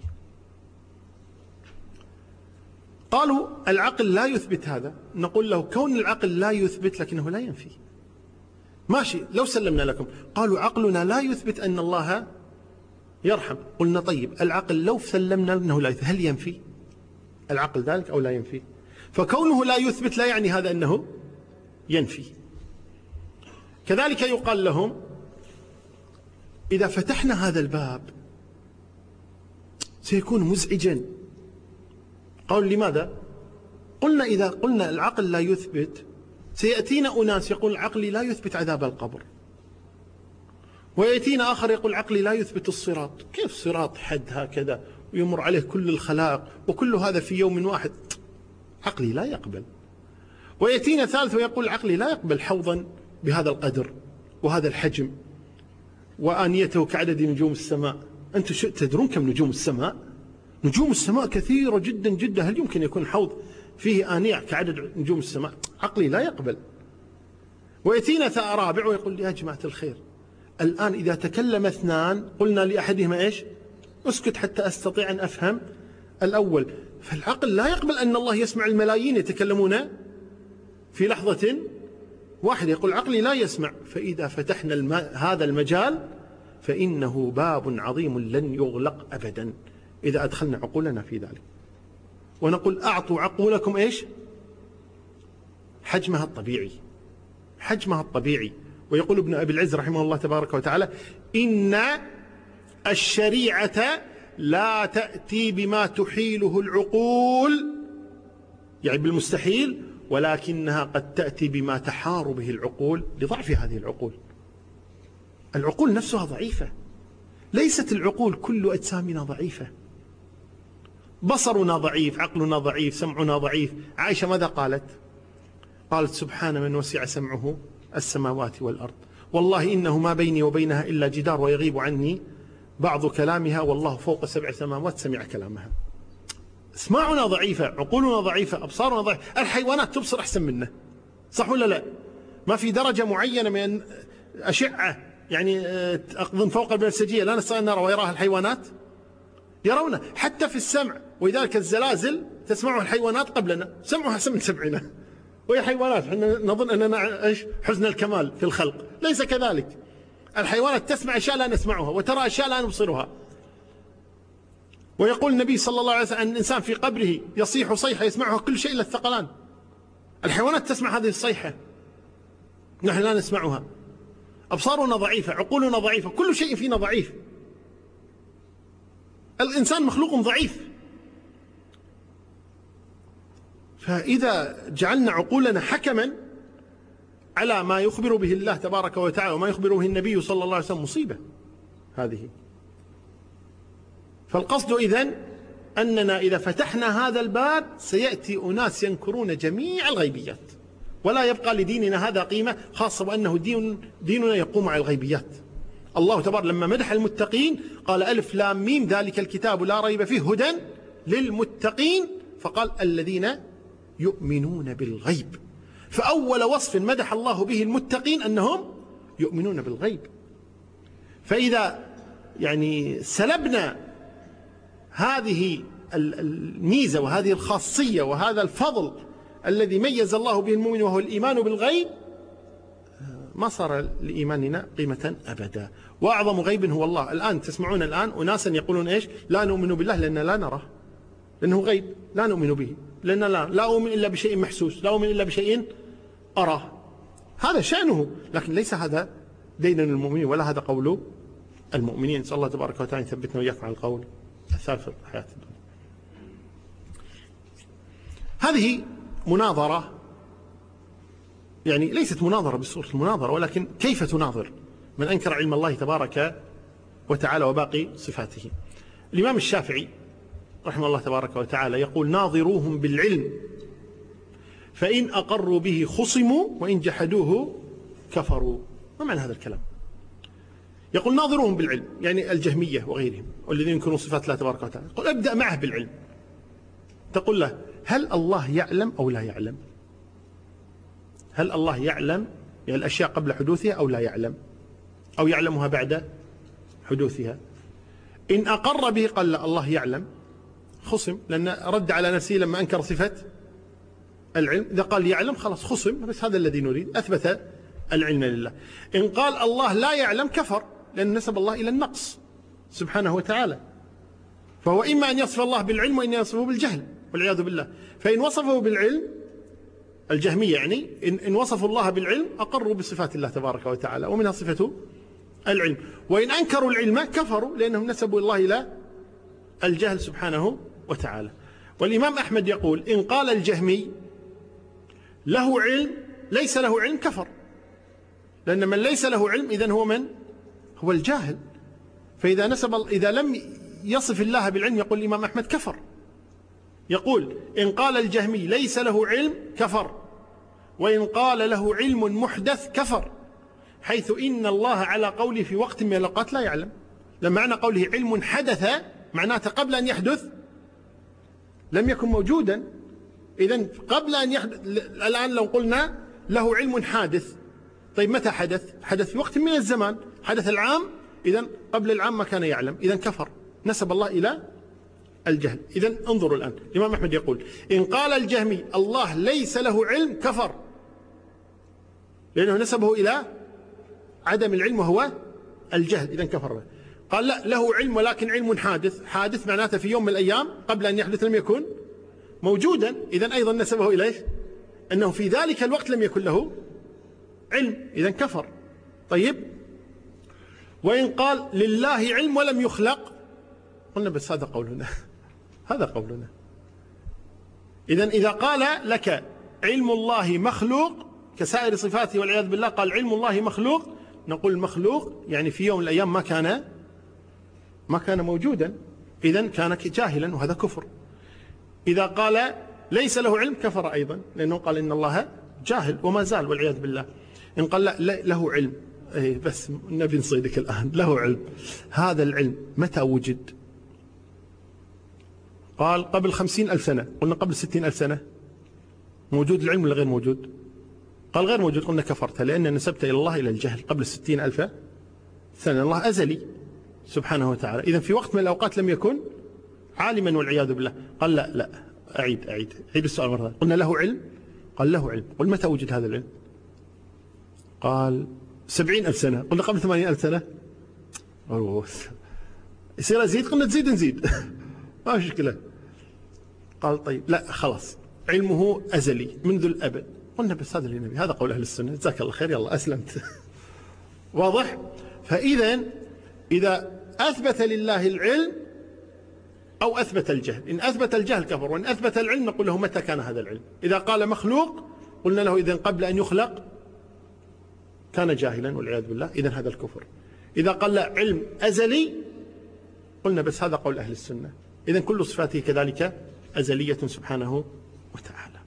قالوا العقل لا يثبت هذا. نقول له كون العقل لا يثبت لكنه لا ينفي، ماشي لو سلمنا لكم. قالوا عقلنا لا يثبت أن الله يرحم. قلنا طيب العقل لو سلمنا أنه لا يثبت هل ينفي العقل ذلك أو لا ينفي؟ فكونه لا يثبت لا يعني هذا أنه ينفي. كذلك يقال لهم إذا فتحنا هذا الباب سيكون مزعجا. قالوا لماذا؟ قلنا إذا قلنا العقل لا يثبت سيأتينا أناس يقول العقل لا يثبت عذاب القبر، ويأتينا آخر يقول العقل لا يثبت الصراط. كيف صراط حد هكذا ويمر عليه كل الخلائق وكل هذا في يوم واحد؟ عقلي لا يقبل. ويأتينا ثالث ويقول العقل لا يقبل حوضا بهذا القدر وهذا الحجم وآنيته كعدد نجوم السماء. أنتم تدرون كم نجوم السماء؟ نجوم السماء كثيرة جدا جدا، هل يمكن يكون حوض فيه آنية كعدد نجوم السماء؟ عقلي لا يقبل. ويأتينا رابع ويقول يا جماعة الخير، الآن إذا تكلم اثنان قلنا لأحدهما إيش؟ اسكت حتى أستطيع أن أفهم الأول. فالعقل لا يقبل أن الله يسمع الملايين يتكلمون في لحظة واحدة. يقول عقلي لا يسمع. فإذا فتحنا هذا المجال فإنه باب عظيم لن يغلق أبدا إذا أدخلنا عقولنا في ذلك. ونقول أعطوا عقولكم إيش؟ حجمها الطبيعي، حجمها الطبيعي. ويقول ابن أبي العز رحمه الله تبارك وتعالى إن الشريعة لا تأتي بما تحيله العقول، يعني بالمستحيل، ولكنها قد تأتي بما تحار به العقول لضعف هذه العقول. العقول نفسها ضعيفة، ليست العقول كل أجسامنا ضعيفة. بصرنا ضعيف، عقلنا ضعيف، سمعنا ضعيف. عائشة ماذا قالت؟ قالت سبحان من وسع سمعه السماوات والأرض، والله إنه ما بيني وبينها إلا جدار ويغيب عني بعض كلامها والله فوق 7 سماوات سمع كلامها. اسماعنا ضعيفة، عقولنا ضعيفة، أبصارنا ضعيفة. الحيوانات تبصر أحسن منا، صح ولا لا؟ ما في درجة معينة من أشعة يعني أقضن فوق البنفسجية لا نستطيع أن نرى ويراها الحيوانات؟ يرون. حتى في السمع، ولذلك الزلازل تسمعها الحيوانات قبلنا، سمعها أحسن من سمعنا، وهي حيوانات. احنا نظن أننا إيش؟ حزن الكمال في الخلق، ليس كذلك. الحيوانات تسمع أشياء لا نسمعها وترى أشياء لا نبصرها. ويقول النبي صلى الله عليه وسلم أن الإنسان في قبره يصيح صيحة يسمعها كل شيء إلا الثقلان. الحيوانات تسمع هذه الصيحة، نحن لا نسمعها. أبصارنا ضعيفة، عقولنا ضعيفة، كل شيء فينا ضعيف. الإنسان مخلوق ضعيف. فإذا جعلنا عقولنا حكما على ما يخبر به الله تبارك وتعالى وما يخبر به النبي صلى الله عليه وسلم مصيبة هذه. فالقصد إذن أننا إذا فتحنا هذا الباب سيأتي أناس ينكرون جميع الغيبيات، ولا يبقى لديننا هذا قيمة، خاصة وأنه ديننا يقوم على الغيبيات. الله تبارك لما مدح المتقين قال ألف لام ميم ذلك الكتاب لا ريب فيه هدى للمتقين، فقال الذين يؤمنون بالغيب. فأول وصف مدح الله به المتقين أنهم يؤمنون بالغيب. فإذا يعني سلبنا هذه الميزة وهذه الخاصية وهذا الفضل الذي ميز الله به المؤمن وهو الإيمان بالغيب، ما صار لإيماننا قيمة أبدا. وأعظم غيب هو الله. الآن تسمعون الآن أناسا يقولون إيش؟ لا نؤمن بالله لأننا لا نراه، لأنه غيب، لا نؤمن به لأننا لا أؤمن إلا بشيء محسوس، لا أؤمن إلا بشيء أراه. هذا شأنه، لكن ليس هذا دين المؤمنين ولا هذا قول المؤمنين. نسأل الله تبارك وتعالى يثبتنا وإياكم على القول الثابت في الحياة الدنيا. هذه مناظرة، يعني ليست مناظرة بصورة المناظرة، ولكن كيف تناظر من أنكر علم الله تبارك وتعالى وباقي صفاته. الإمام الشافعي رحمه الله تبارك وتعالى يقول ناظروهم بالعلم فإن أقروا به خصموا وإن جحدوه كفروا. ما معنى هذا الكلام؟ يقول ناظروهم بالعلم، يعني الجهمية وغيرهم والذين ينكرون صفات الله تبارك وتعالى. يقول أبدأ معه بالعلم، تقول له هل الله يعلم أو لا يعلم؟ هل الله يعلم يعني الأشياء قبل حدوثها أو لا يعلم، أو يعلمها بعد حدوثها؟ إن أقر به قال لا الله يعلم خصم، لأن رد على نفسه لما أنكر صفة العلم. إذا قال يعلم خلاص خصم، بس هذا الذي نريد، أثبت العلم لله. إن قال الله لا يعلم كفر، لأن نسب الله إلى النقص سبحانه وتعالى. فهو إما أن يصف الله بالعلم وإن يصفه بالجهل والعياذ بالله. فإن وصفه بالعلم الجهمية يعني إن وصفوا الله بالعلم أقروا بصفات الله تبارك وتعالى، ومنها صفة العلم. وإن أنكروا العلم كفروا، لأنهم نسبوا الله إلى الجهل سبحانه وتعالى. والإمام أحمد يقول إن قال الجهمي له علم ليس له علم كفر، لأن من ليس له علم إذن هو من؟ هو الجاهل. فإذا إذا لم يصف الله بالعلم يقول الإمام أحمد كفر. يقول إن قال الجهمي ليس له علم كفر، وإن قال له علم محدث كفر، حيث إن الله على قوله في وقت من الأوقات لا يعلم. لما معنى قوله علم حدث معناته قبل أن يحدث لم يكن موجودا. إذن قبل أن يحدث. الآن لو قلنا له علم حادث، طيب متى حدث؟ حدث في وقت من الزمان، حدث العام، إذن قبل العام ما كان يعلم، إذن كفر، نسب الله إلى الجهل. إذن انظروا الآن الإمام أحمد يقول إن قال الجهمي الله ليس له علم كفر، لأنه نسبه إلى عدم العلم وهو الجهل، إذن كفر. قال لا، له علم ولكن علم حادث، حادث معناته في يوم من الأيام قبل أن يحدث لم يكن موجودا، إذن أيضا نسبه إليه أنه في ذلك الوقت لم يكن له علم، إذن كفر. طيب وإن قال لله علم ولم يخلق، قلنا بس هذا قولنا هذا قولنا. إذن إذا قال لك علم الله مخلوق كسائر صفاته والعياذ بالله، قال علم الله مخلوق، نقول مخلوق يعني في يوم من الأيام ما كان موجودا، إذن كان جاهلا، وهذا كفر. إذا قال ليس له علم كفر أيضا، لأنه قال إن الله جاهل وما زال والعياذ بالله. إن قال لا له علم، بس نبي نصيدك الآن، له علم، هذا العلم متى وجد؟ قال قبل 50,000 سنة، قلنا قبل 60,000 سنة. موجود العلم ولا غير موجود؟ قال غير موجود، قلنا كفرت، لأن نسبت إلى الله إلى الجهل قبل 60,000 سنة. الله أزلي سبحانه وتعالى، إذن في وقت من الأوقات لم يكن عالما والعياذ بالله. قال لا أعيد السؤال مرة. قلنا له علم، قال له علم، قل متى وجد هذا العلم؟ قال 70,000 سنة، قلنا قبل 80,000 سنة. يصير أزيد، قلنا نزيد ما في مشكلة. قال طيب لا خلاص، علمه أزلي منذ الأبد، قلنا بس هذا اللي نبي، هذا قول أهل السنة، جزاك الله خير، يلا أسلمت واضح؟ إذا أثبت لله العلم أو أثبت الجهل، إن أثبت الجهل كفر، وإن أثبت العلم نقول له متى كان هذا العلم. إذا قال مخلوق قلنا له إذن قبل أن يخلق كان جاهلا والعياذ بالله، إذن هذا الكفر. إذا قال لا علم أزلي قلنا بس هذا قول أهل السنة، إذن كل صفاته كذلك أزلية سبحانه وتعالى.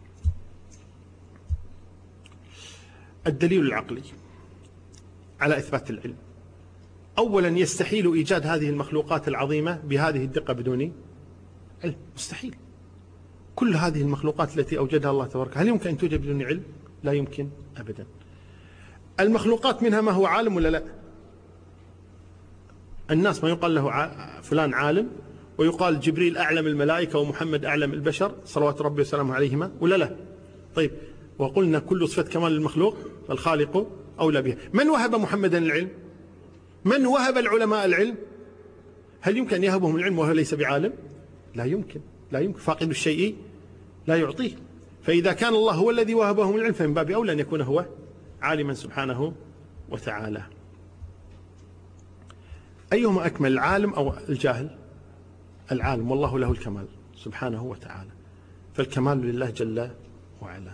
الدليل العقلي على إثبات العلم: أولا يستحيل إيجاد هذه المخلوقات العظيمة بهذه الدقة بدون علم، مستحيل. كل هذه المخلوقات التي أوجدها الله تبارك، هل يمكن أن توجد بدون علم؟ لا يمكن أبدا. المخلوقات منها ما هو عالم ولا لا؟ الناس ما يقال له فلان عالم، ويقال جبريل أعلم الملائكة ومحمد أعلم البشر صلوات ربي وسلامه عليهما، ولا لا؟ طيب وقلنا كل صفة كمال المخلوق فالخالق أولى بها. من وهب محمدا العلم؟ من وهب العلماء العلم؟ هل يمكن أن يهبهم العلم وهو ليس بعالم؟ لا يمكن، لا يمكن، فاقد الشيء لا يعطيه. فإذا كان الله هو الذي وهبهم العلم فمن باب أولى أن يكون هو عالما سبحانه وتعالى. أيهما أكمل، العالم أو الجاهل؟ العالم، والله له الكمال سبحانه وتعالى، فالكمال لله جل وعلا.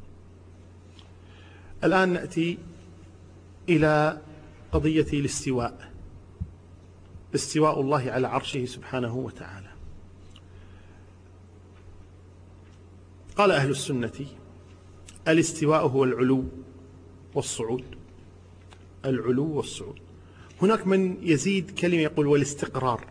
الآن نأتي إلى قضية الاستواء، استواء الله على عرشه سبحانه وتعالى. قال أهل السنة الاستواء هو العلو والصعود، العلو والصعود. هناك من يزيد كلمة يقول والاستقرار،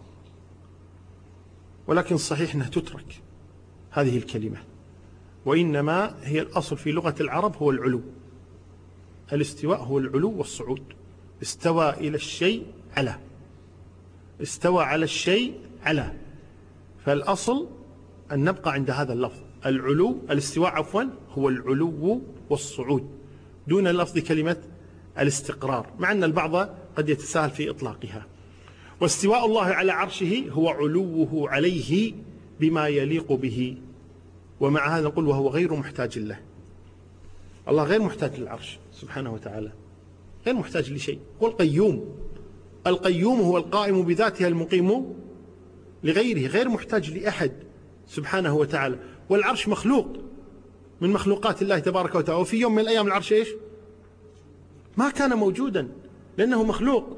ولكن صحيح أنها تترك هذه الكلمة، وإنما هي الأصل في لغة العرب هو العلو. الاستواء هو العلو والصعود، استوى إلى الشيء على، استوى على الشيء على، فالأصل أن نبقى عند هذا اللفظ العلو، الاستواء عفوا هو العلو والصعود، دون لفظ كلمة الاستقرار، مع أن البعض قد يتساهل في إطلاقها. واستواء الله على عرشه هو علوه عليه بما يليق به، ومع هذا نقول وهو غير محتاج له، الله غير محتاج للعرش سبحانه وتعالى، غير محتاج لشيء. هو القيوم، القيوم هو القائم بذاته المقيم لغيره، غير محتاج لأحد سبحانه وتعالى. والعرش مخلوق من مخلوقات الله تبارك وتعالى، وفي يوم من الأيام العرش إيش؟ ما كان موجودا لأنه مخلوق.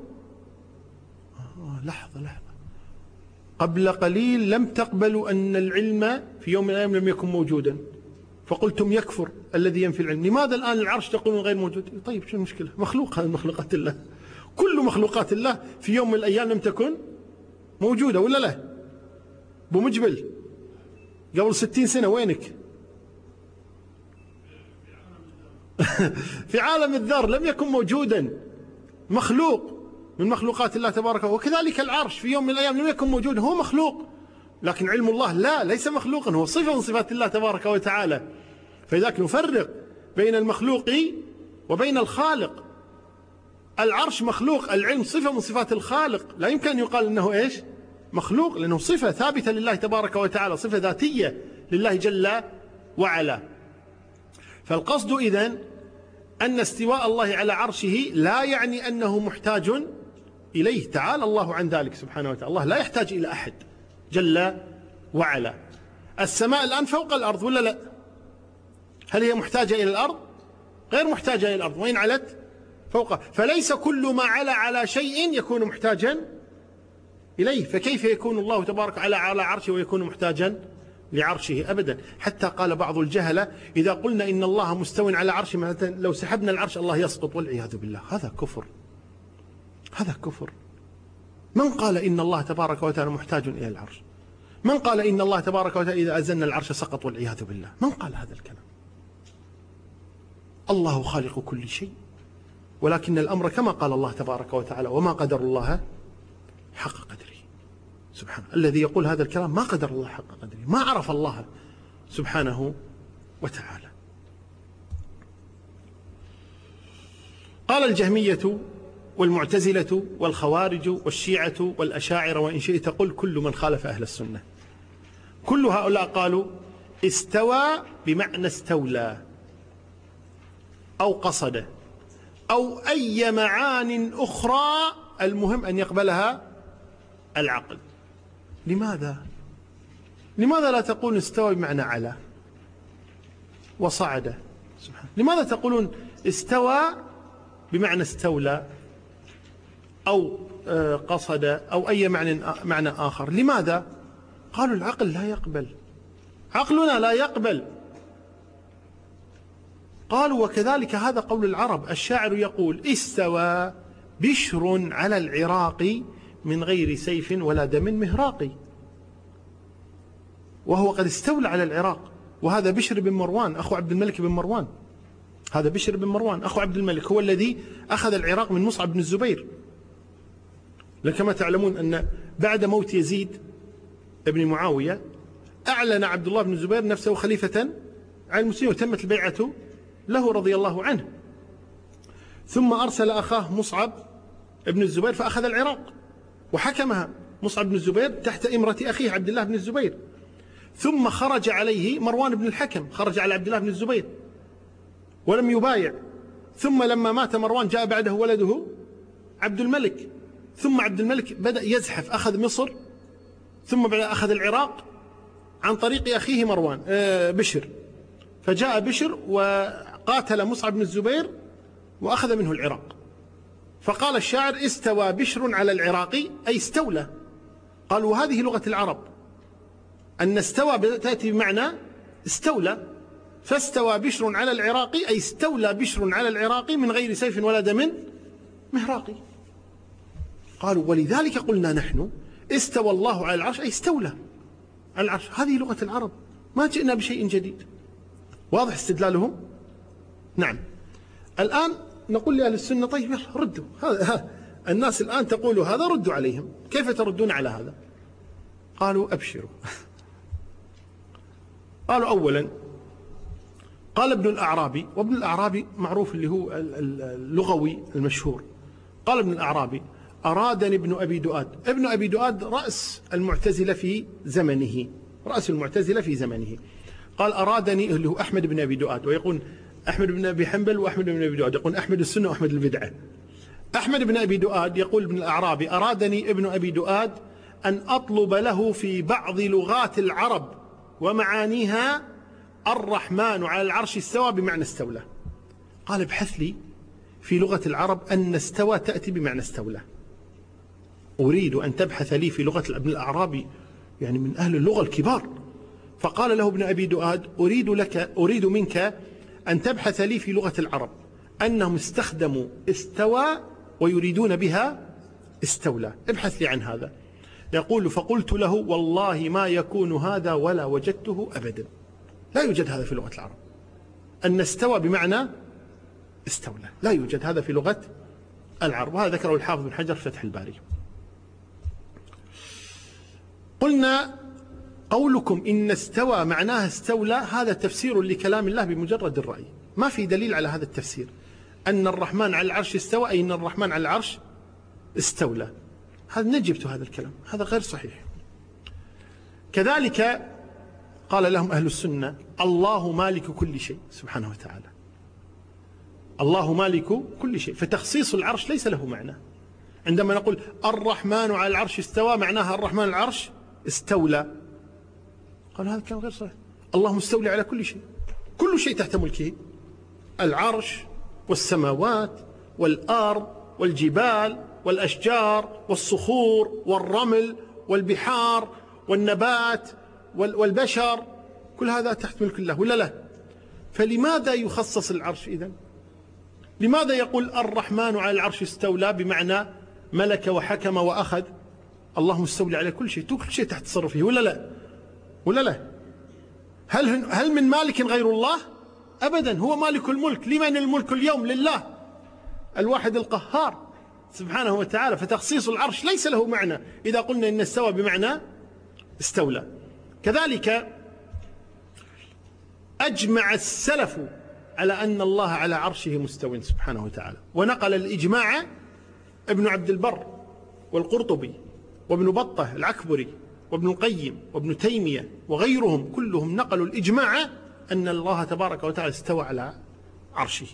لحظة، قبل قليل لم تقبلوا أن العلم في يوم من الأيام لم يكن موجودا، فقلتم يكفر الذي ينفي العلم. لماذا الآن العرش تقولون غير موجود؟ طيب شو المشكلة؟ مخلوق، هذا مخلوقات الله، كل مخلوقات الله في يوم من الأيام لم تكن موجودة، ولا لا؟ أبو مجبل قبل 60 سنة وينك؟ في عالم الذر لم يكن موجودا، مخلوق من مخلوقات الله تبارك. وكذلك العرش في يوم من الأيام لم يكن موجودا، هو مخلوق، لكن علم الله لا، ليس مخلوقا، هو صفة من صفات الله تبارك وتعالى. فلذلك نفرق بين المخلوق وبين الخالق. العرش مخلوق، العلم صفة من صفات الخالق، لا يمكن أن يقال أنه إيش؟ مخلوق، لأنه صفة ثابتة لله تبارك وتعالى، صفة ذاتية لله جل وعلا. فالقصد إذن أن استواء الله على عرشه لا يعني أنه محتاج إليه، تعالى الله عن ذلك سبحانه وتعالى. الله لا يحتاج إلى أحد جل وعلا. السماء الآن فوق الأرض ولا لا؟ هل هي محتاجة إلى الأرض؟ غير محتاجة إلى الأرض، وإن علت فوقها. فليس كل ما علا على شيء يكون محتاجا إليه، فكيف يكون الله تبارك على عرشه ويكون محتاجا لعرشه؟ أبدا. حتى قال بعض الجهلة إذا قلنا إن الله مستو على عرشه، مثلا لو سحبنا العرش الله يسقط، والعياذ بالله، هذا كفر، هذا كفر. من قال إن الله تبارك وتعالى محتاج إلى العرش؟ من قال إن الله تبارك وتعالى إذا أزلنا العرش سقط، والعياذ بالله؟ من قال هذا الكلام؟ الله خالق كل شيء، ولكن الأمر كما قال الله تبارك وتعالى: وما قدر الله حق قدره. سبحانه، الذي يقول هذا الكلام ما قدر الله حق قدره، ما عرف الله سبحانه وتعالى. قال الجهمية والمعتزلة والخوارج والشيعة والأشاعرة، وإن شئت قل كل من خالف أهل السنة، كل هؤلاء قالوا استوى بمعنى استولى أو قصد أو أي معان أخرى، المهم أن يقبلها العقل. لماذا لا تقول استوى بمعنى على وصعد؟ سبحانه. لماذا تقولون استوى بمعنى استولى أو قصد أو أي معنى آخر؟ لماذا؟ قالوا العقل لا يقبل، عقلنا لا يقبل. قالوا وكذلك هذا قول العرب، الشاعر يقول: استوى بشر على العراق من غير سيف ولا دم مهراق. وهو قد استولى على العراق، وهذا بشر بن مروان أخو عبد الملك بن مروان، هذا بشر بن مروان أخو عبد الملك هو الذي أخذ العراق من مصعب بن الزبير. لكما تعلمون أن بعد موت يزيد ابن معاوية أعلن عبد الله بن الزبير نفسه خليفة على المسلمين، وتمت البيعة له رضي الله عنه. ثم أرسل أخاه مصعب بن الزبير فأخذ العراق وحكمها مصعب بن الزبير تحت إمرة أخيه عبد الله بن الزبير. ثم خرج عليه مروان بن الحكم، خرج على عبد الله بن الزبير ولم يبايع. ثم لما مات مروان جاء بعده ولده عبد الملك، ثم عبد الملك بدأ يزحف، أخذ مصر ثم أخذ العراق عن طريق أخيه مروان بشر. فجاء بشر وقاتل مصعب بن الزبير وأخذ منه العراق. فقال الشاعر: استوى بشر على العراق، أي استولى. قالوا وهذه لغة العرب، أن استوى تأتي بمعنى استولى، فاستوى بشر على العراق أي استولى بشر على العراق من غير سيف ولا دم مهراق. قالوا ولذلك قلنا نحن استوى الله على العرش، أي استولى على العرش. هذه لغة العرب، ما جئنا بشيء جديد. واضح استدلالهم؟ نعم. الآن نقول لأهل السنة: طيب يلا ردوا، هذا الناس الآن تقول هذا، ردوا عليهم، كيف تردون على هذا؟ قالوا أبشروا. قالوا أولا قال ابن الأعرابي، وابن الأعرابي معروف اللي هو اللغوي المشهور، قال ابن الأعرابي: أرادني ابن أبي دؤاد. ابن أبي دؤاد رأس المعتزلة في زمنه، رأس المعتزلة في زمنه. قال أرادني، اللي هو أحمد بن أبي دؤاد، ويقول أحمد بن أبي حنبل وأحمد بن أبي دؤاد، يقول أحمد السنة وأحمد البدعة. أحمد بن أبي دؤاد يقول ابن الأعرابي: أرادني ابن أبي دؤاد أن أطلب له في بعض لغات العرب ومعانيها الرحمن على العرش استوى بمعنى استولى. قال: ابحث لي في لغة العرب أن استوى تأتي بمعنى استولى. أريد أن تبحث لي في لغة ابن الأعرابي، يعني من أهل اللغة الكبار. فقال له ابن أبي دؤاد: أريد منك أن تبحث لي في لغة العرب أنهم استخدموا استوى ويريدون بها استولى، ابحث لي عن هذا. يقول: فقلت له: والله ما يكون هذا ولا وجدته أبدا، لا يوجد هذا في لغة العرب، أن استوى بمعنى استولى، لا يوجد هذا في لغة العرب. وهذا ذكره الحافظ بن حجر في فتح الباري. قلنا: قولكم إن استوى معناها استولى هذا تفسير لكلام الله بمجرد الرأي، ما في دليل على هذا التفسير، أن الرحمن على العرش استوى أي أن الرحمن على العرش استولى. هذا نجبت هذا الكلام، هذا غير صحيح. كذلك قال لهم أهل السنة: الله مالك كل شيء سبحانه وتعالى، الله مالك كل شيء، فتخصيص العرش ليس له معنى. عندما نقول الرحمن على العرش استوى معناها الرحمن على العرش استولى، قال هذا كلام غير صحيح. الله مستولي على كل شيء، كل شيء تحت ملكه، العرش والسماوات والأرض والجبال والأشجار والصخور والرمل والبحار والنبات والبشر، كل هذا تحت ملك الله ولا لا؟ فلماذا يخصص العرش إذن؟ لماذا يقول الرحمن على العرش استولى بمعنى ملك وحكم وأخذ؟ الله مستولي على كل شيء، كل شيء تحت تصرفه ولا لا؟ ولا لا؟ هل من مالك غير الله؟ أبدا، هو مالك الملك. لمن الملك اليوم؟ لله الواحد القهار سبحانه وتعالى. فتخصيص العرش ليس له معنى إذا قلنا إن استوى بمعنى استولى. كذلك أجمع السلف على أن الله على عرشه مستو سبحانه وتعالى، ونقل الإجماع ابن عبد البر والقرطبي وابن بطة العكبري وابن القيم وابن تيمية وغيرهم، كلهم نقلوا الإجماع أن الله تبارك وتعالى استوى على عرشه.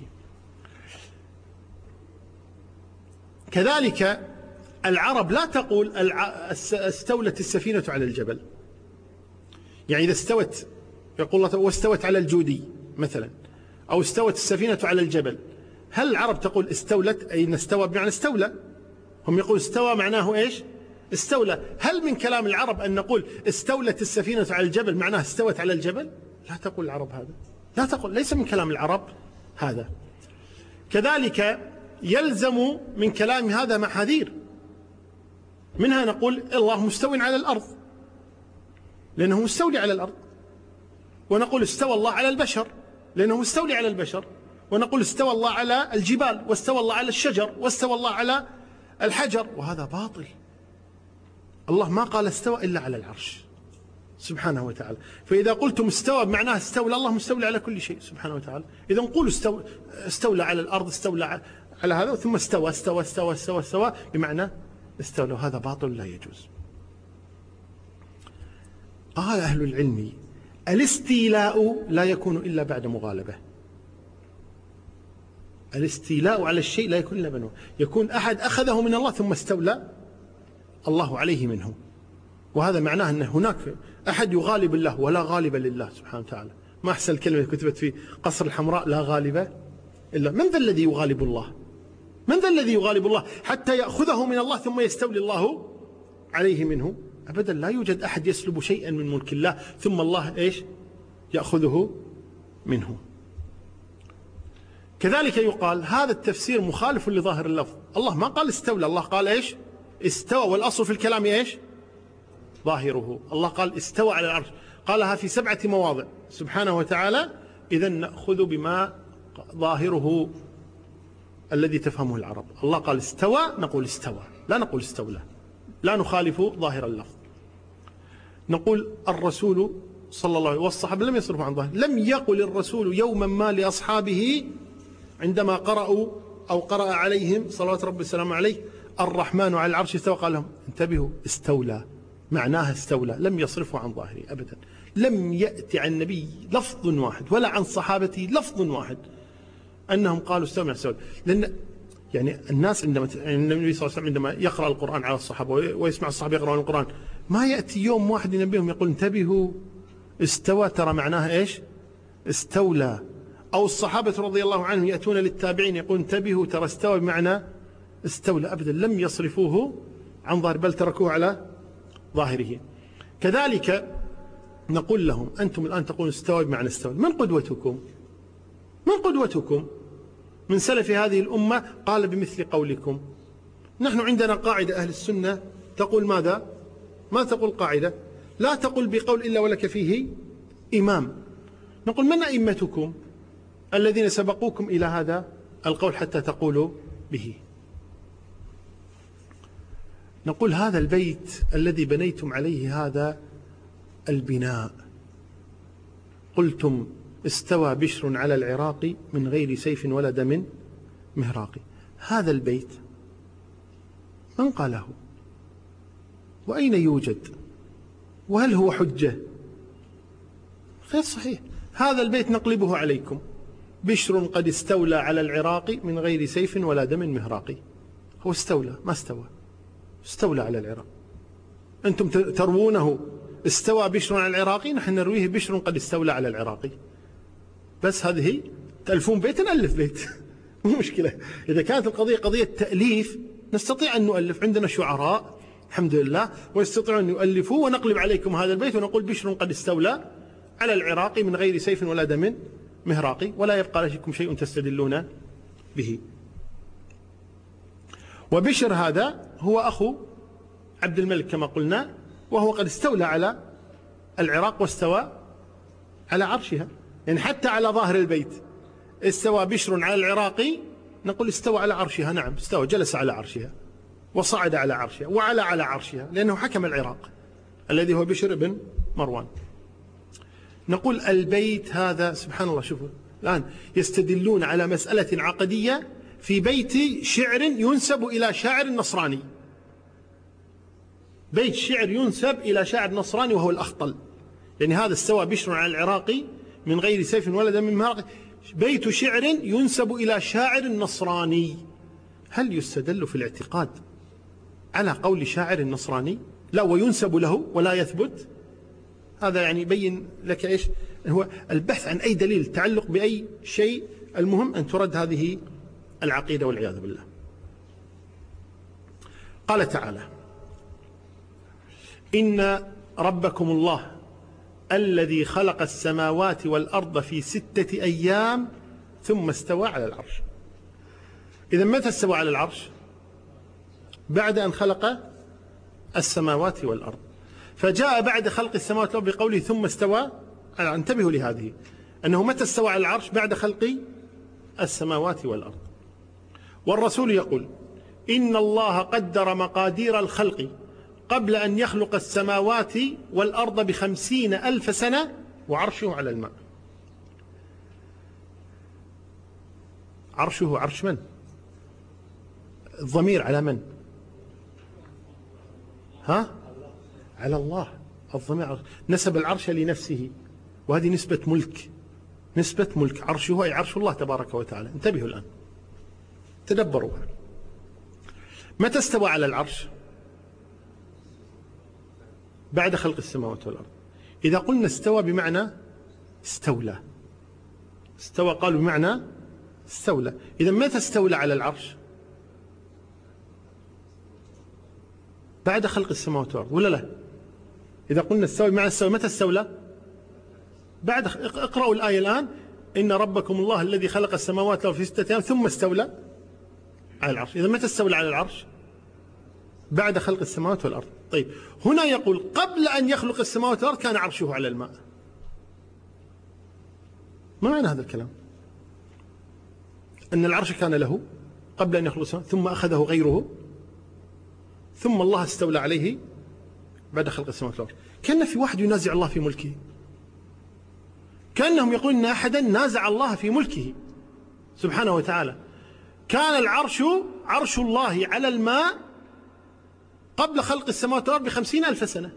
كذلك العرب لا تقول استولت السفينة على الجبل، يعني إذا استوت يقول الله واستوت على الجودي مثلا، أو استوت السفينة على الجبل، هل العرب تقول استولت أي استوى بمعنى استولى؟ هم يقول استوى معناه إيش؟ استولى. هل من كلام العرب أن نقول استولت السفينة على الجبل معناه استوت على الجبل؟ لا تقول العرب هذا، لا تقول، ليس من كلام العرب هذا. كذلك يلزم من كلام هذا محاذير، منها نقول الله مستو على الأرض لأنه مستولي على الأرض، ونقول استوى الله على البشر لأنه مستولي على البشر، ونقول استوى الله على الجبال، واستوى الله على الشجر، واستوى الله على الحجر، وهذا باطل. الله ما قال استوى إلا على العرش سبحانه وتعالى. فإذا قلتم استوى بمعناه استولى، الله مستولى على كل شيء سبحانه وتعالى. إذا نقول استولى على الأرض، استولى على هذا، ثم استوى استوى استوى استوى استوى بمعنى استولى، وهذا باطل لا يجوز. قال أهل العلم: الاستيلاء لا يكون إلا بعد مغالبة. الاستيلاء على الشيء لا يكون إلا بعد مغالبة، يكون أحد أخذه من الله ثم استولى الله عليه منه، وهذا معناه أن هناك أحد يغالب الله ولا غالب لله سبحانه وتعالى. ما أحسن الكلمة كتبت في قصر الحمراء: لا غالب إلا. من ذا الذي يغالب الله؟ من ذا الذي يغالب الله حتى يأخذه من الله ثم يستولي الله عليه منه؟ أبدا، لا يوجد أحد يسلب شيئا من ملك الله ثم الله إيش يأخذه منه. كذلك يقال هذا التفسير مخالف لظاهر اللفظ. الله ما قال استولى، الله قال إيش؟ استوى، والأصل في الكلام إيش؟ ظاهره. الله قال استوى على العرش، قالها في 7 مواضع سبحانه وتعالى. إذا نأخذ بما ظاهره الذي تفهمه العرب. الله قال استوى، نقول استوى، لا نقول استولى، لا نخالف ظاهر اللفظ. نقول الرسول صلى الله عليه وسلم والصحابة لم يصرفوا عن ظاهر. لم يقل الرسول يوما ما لأصحابه عندما قرأوا أو قرأ عليهم صلوات ربي السلام عليه الرحمن على العرش استوى، قال لهم انتبهوا استولى معناها استولى. لم يصرفوا عن ظاهره أبدا. لم يأتي عن النبي لفظ واحد ولا عن صحابته لفظ واحد أنهم قالوا استوى من السؤال. لأن يعني الناس عندما النبي صلى الله عليه وسلم عندما يقرأ القرآن على الصحابة ويسمع الصحابة يقرأون القرآن، ما يأتي يوم واحد ينبههم يقول انتبهوا استوى ترى معناها إيش؟ استولى. أو الصحابة رضي الله عنهم يأتون للتابعين يقول انتبهوا ترى استوى بمعنى استولى. أبدا لم يصرفوه عن ظاهر بل تركوه على ظاهره. كذلك نقول لهم أنتم الآن تقولون استوى بمعنى استولى، من قدوتكم؟ من قدوتكم؟ من سلف هذه الأمة قال بمثل قولكم. نحن عندنا قاعدة أهل السنة تقول ماذا؟ ما تقول قاعدة لا تقول بقول إلا ولك فيه إمام. نقول من أئمتكم الذين سبقوكم إلى هذا القول حتى تقولوا به؟ نقول هذا البيت الذي بنيتم عليه هذا البناء، قلتم استوى بشر على العراق من غير سيف ولا دم مهراق. هذا البيت من قاله؟ وأين يوجد؟ وهل هو حجة؟ غير صحيح. هذا البيت نقلبه عليكم: بشر قد استولى على العراق من غير سيف ولا دم مهراق. هو استولى؟ ما استوى، استولى على العراق. أنتم تروونه استوى بشر على العراق، نحن نرويه بشر قد استولى على العراق. بس هذه تألفون بيت نألف بيت مو مشكلة. إذا كانت القضية قضية تأليف نستطيع أن نؤلف، عندنا شعراء الحمد لله ويستطيعون أن يؤلفوا، ونقلب عليكم هذا البيت ونقول بشر قد استولى على العراق من غير سيف ولا دم مهراق، ولا يبقى لكم شيء تستدلون به. وبشر هذا هو أخو عبد الملك كما قلنا، وهو قد استولى على العراق واستوى على عرشها. يعني حتى على ظاهر البيت استوى بشر على العراق، نقول استوى على عرشها. نعم استوى، جلس على عرشها وصعد على عرشها وعلى على عرشها، لأنه حكم العراق الذي هو بشر بن مروان. نقول البيت هذا سبحان الله، شوفوا الآن يستدلون على مسألة عقدية في بيت شعر ينسب إلى شاعر نصراني، بيت شعر ينسب إلى شاعر نصراني وهو الأخطل. يعني هذا استوى بشر على العراق من غير سيف ولا دم مهراق، بيت شعر ينسب إلى شاعر نصراني. هل يستدل في الاعتقاد على قول شاعر نصراني؟ لا، وينسب له ولا يثبت. هذا يعني يبين لك إيش هو البحث عن أي دليل تعلق بأي شيء، المهم أن ترد هذه العقيدة والعياذ بالله. قال تعالى: إن ربكم الله الذي خلق السماوات والأرض في 6 أيام ثم استوى على العرش. إذا متى استوى على العرش؟ بعد أن خلق السماوات والأرض. فجاء بعد خلق السماوات والأرض بقوله ثم استوى. انتبهوا لهذه، أنه متى استوى على العرش؟ بعد خلق السماوات والأرض. والرسول يقول: إن الله قدر مقادير الخلق قبل أن يخلق السماوات والأرض ب50,000 سنة وعرشه على الماء. عرشه عرش من؟ الضمير على من؟ ها؟ على الله. الضمير نسب العرش لنفسه، وهذه نسبة ملك، نسبة ملك. عرشه أي عرش الله تبارك وتعالى. انتبهوا الآن، تدبروا. متى استوى على العرش؟ بعد خلق السماوات والأرض. إذا قلنا استوى بمعنى استولى، استوى قالوا بمعنى استولى. إذا متى استولى على العرش؟ بعد خلق السماوات والأرض ولا لا؟ إذا قلنا استوى بمعنى استولى، متى استولى؟ بعد. اقرأوا الآية الآن: إن ربكم الله الذي خلق السماوات والأرض في 6 أيام ثم استولى على العرش. إذا متى استولى على العرش؟ بعد خلق السماوات والأرض. طيب هنا يقول قبل أن يخلق السماوات والأرض كان عرشه على الماء. ما معنى هذا الكلام؟ أن العرش كان له قبل أن يخلق السماوات ثم أخذه غيره ثم الله استولى عليه بعد خلق السماوات والأرض. كان في واحد ينازع الله في ملكه، كأنهم يقولون أن أحدا نازع الله في ملكه سبحانه وتعالى. كان العرش عرش الله على الماء قبل خلق السماوات والأرض ب50,000 سنة.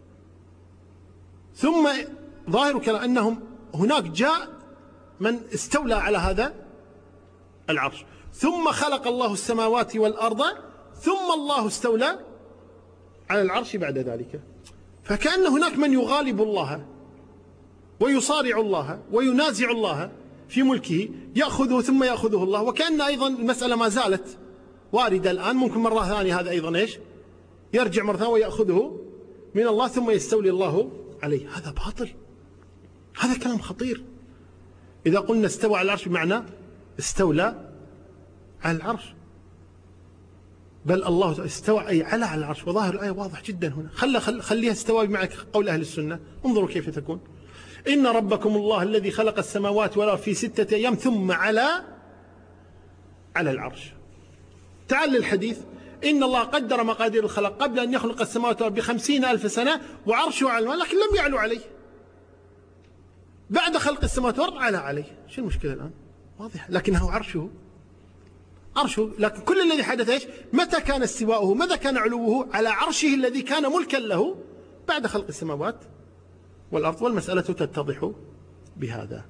ثم ظاهر كأنهم هناك جاء من استولى على هذا العرش. ثم خلق الله السماوات والأرض ثم الله استولى على العرش بعد ذلك. فكأن هناك من يغالب الله ويصارع الله وينازع الله في ملكه، يأخذه ثم يأخذه الله، وكأن أيضا المسألة ما زالت واردة الآن، ممكن مرة ثانية هذا أيضا إيش يرجع مرة ثانية ويأخذه من الله ثم يستولي الله عليه. هذا باطل، هذا كلام خطير. إذا قلنا استوى على العرش بمعنى استولى على العرش، بل الله استوى أي على العرش، وظاهر الآية واضح جدا هنا. خليها استوى بمعنى قول أهل السنة. انظروا كيف تكون: إن ربكم الله الذي خلق السماوات والأرض في 6 أيام ثم على العرش. تعال للحديث: إن الله قدر مقادير الخلق قبل أن يخلق السماوات والأرض ب50,000 سنة وعرشه على الماء، لكن لم يعلو عليه. بعد خلق السماوات والأرض عليه. شو المشكلة الآن؟ واضح، لكنه عرشه. لكن كل الذي حدث إيش؟ متى كان استواؤه؟ ماذا كان علوه؟ على عرشه الذي كان ملكا له بعد خلق السماوات والأرض، والمسألة تتضح بهذا.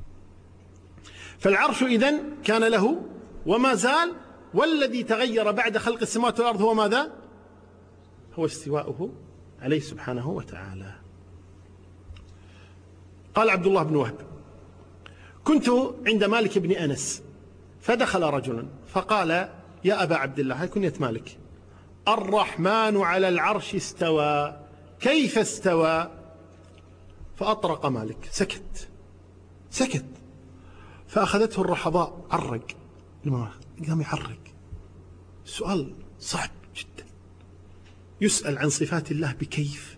فالعرش إذن كان له وما زال، والذي تغير بعد خلق السماوات والأرض هو ماذا؟ هو استواؤه عليه سبحانه وتعالى. قال عبد الله بن وهب: كنت عند مالك بن أنس فدخل رجل فقال: يا أبا عبد الله، هاي كنية مالك، الرحمن على العرش استوى، كيف استوى؟ فأطرق مالك، سكت. فأخذته الرحضاء، عرق، قام يعرق. السؤال صعب جدا، يسأل عن صفات الله بكيف.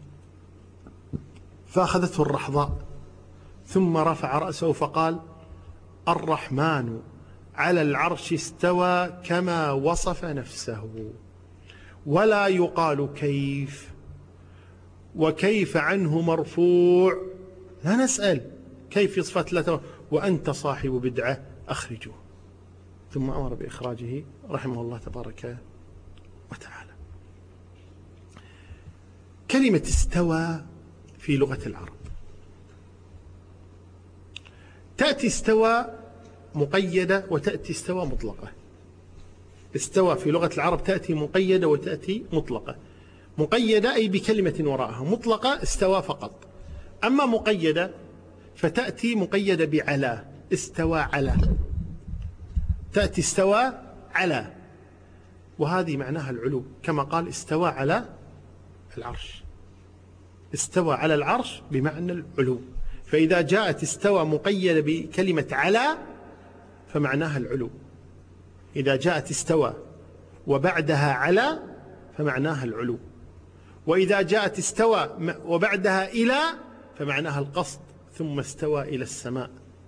فأخذته الرحضاء ثم رفع رأسه فقال: الرحمن على العرش استوى كما وصف نفسه، ولا يقال كيف، وكيف عنه مرفوع، لا نسأل كيف في صفات الله، وأنت صاحب بدعة أخرجه. ثم أمر بإخراجه رحمه الله تبارك وتعالى. كلمة استوى في لغة العرب تأتي استوى مقيدة وتأتي استوى مطلقة. استوى في لغة العرب تأتي مقيدة وتأتي مطلقة. مقيدة أي بكلمة وراءها، مطلقة استوى فقط. أما مقيدة فتأتي مقيدة بعلى، استوى على، تأتي استوى على، وهذه معناها العلو، كما قال استوى على العرش. استوى على العرش بمعنى العلو. فإذا جاءت استوى مقيدة بكلمة على فمعناها العلو. إذا جاءت استوى وبعدها على فمعناها العلو. وإذا جاءت استوى وبعدها إلى فمعناها القصد، ثم استوى إلى السماء